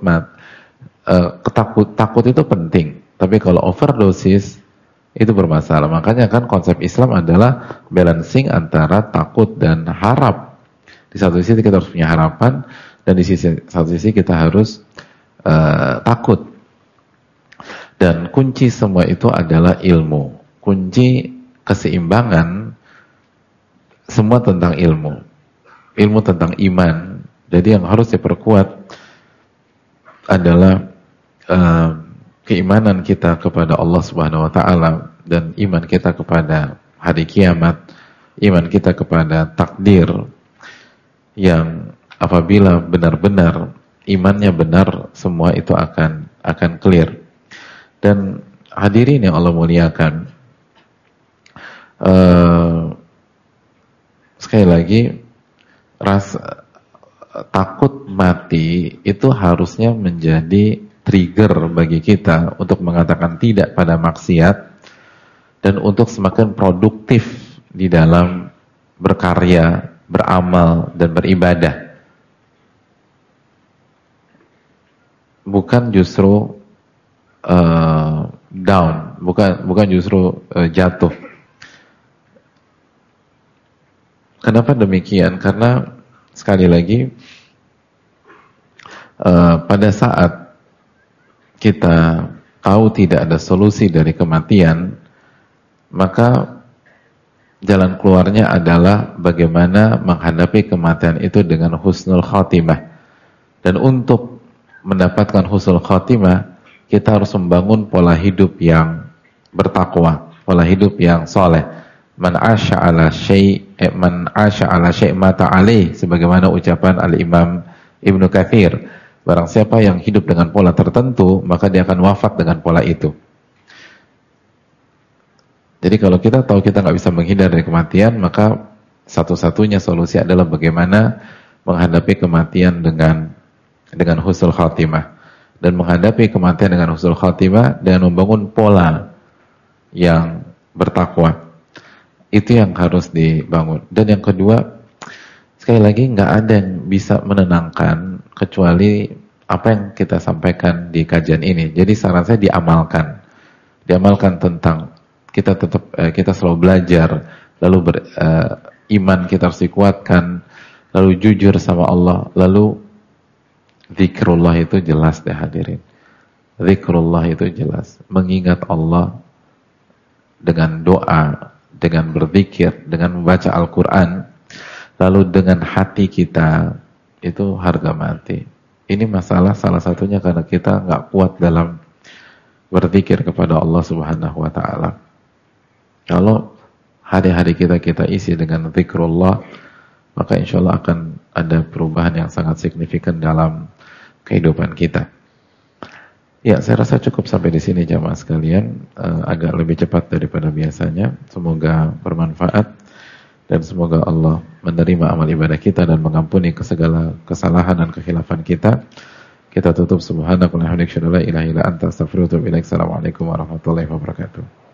S2: Takut itu penting. Tapi kalau overdosis itu bermasalah. Makanya kan konsep Islam adalah balancing antara takut dan harap. Di satu sisi kita harus punya harapan, dan di satu sisi kita harus takut. Dan kunci semua itu adalah ilmu. Kunci keseimbangan semua tentang ilmu. Ilmu tentang iman. Jadi yang harus diperkuat adalah keimanan kita kepada Allah Subhanahu wa taala dan iman kita kepada hari kiamat, iman kita kepada takdir yang apabila benar-benar imannya benar, semua itu akan clear. Dan hadirin yang Allah muliakan, sekali lagi, rasa takut mati itu harusnya menjadi trigger bagi kita untuk mengatakan tidak pada maksiat dan untuk semakin produktif di dalam berkarya, beramal, dan beribadah. Bukan justru down, bukan justru jatuh. Kenapa demikian? Karena sekali lagi pada saat kita tahu tidak ada solusi dari kematian, maka jalan keluarnya adalah bagaimana menghadapi kematian itu dengan husnul khatimah. Dan untuk mendapatkan husnul khatimah, kita harus membangun pola hidup yang bertakwa, pola hidup yang soleh. Man asya ala syai' mata alaih, sebagaimana ucapan Al-Imam Ibnu Katsir. Barang siapa yang hidup dengan pola tertentu, maka dia akan wafat dengan pola itu. Jadi kalau kita tahu kita nggak bisa menghindar dari kematian, maka satu-satunya solusi adalah bagaimana menghadapi kematian dengan husnul khatimah. Dan menghadapi kematian dengan husnul khatimah dengan membangun pola yang bertakwa. Itu yang harus dibangun. Dan yang kedua, sekali lagi nggak ada yang bisa menenangkan kecuali apa yang kita sampaikan di kajian ini. Jadi saran saya diamalkan tentang kita selalu belajar, lalu iman kita harus dikuatkan, lalu jujur sama Allah, lalu zikrullah itu jelas deh hadirin. Zikrullah itu jelas, mengingat Allah dengan doa, dengan berzikir, dengan membaca Al-Quran, lalu dengan hati kita, itu harga mati. Ini masalah salah satunya karena kita nggak kuat dalam berzikir kepada Allah Subhanahu wa taala. Kalau hari-hari kita isi dengan zikrullah, maka insya Allah akan ada perubahan yang sangat signifikan dalam kehidupan kita. Ya, saya rasa cukup sampai di sini jamaah sekalian. Agak lebih cepat daripada biasanya. Semoga bermanfaat dan semoga Allah menerima amal ibadah kita dan mengampuni segala kesalahan dan kekhilafan kita. Kita tutup subhanakallahumma wa bihamdika, la ilaha illa anta, astaghfiruka wa atubu ilaik. Assalamualaikum warahmatullahi wabarakatuh.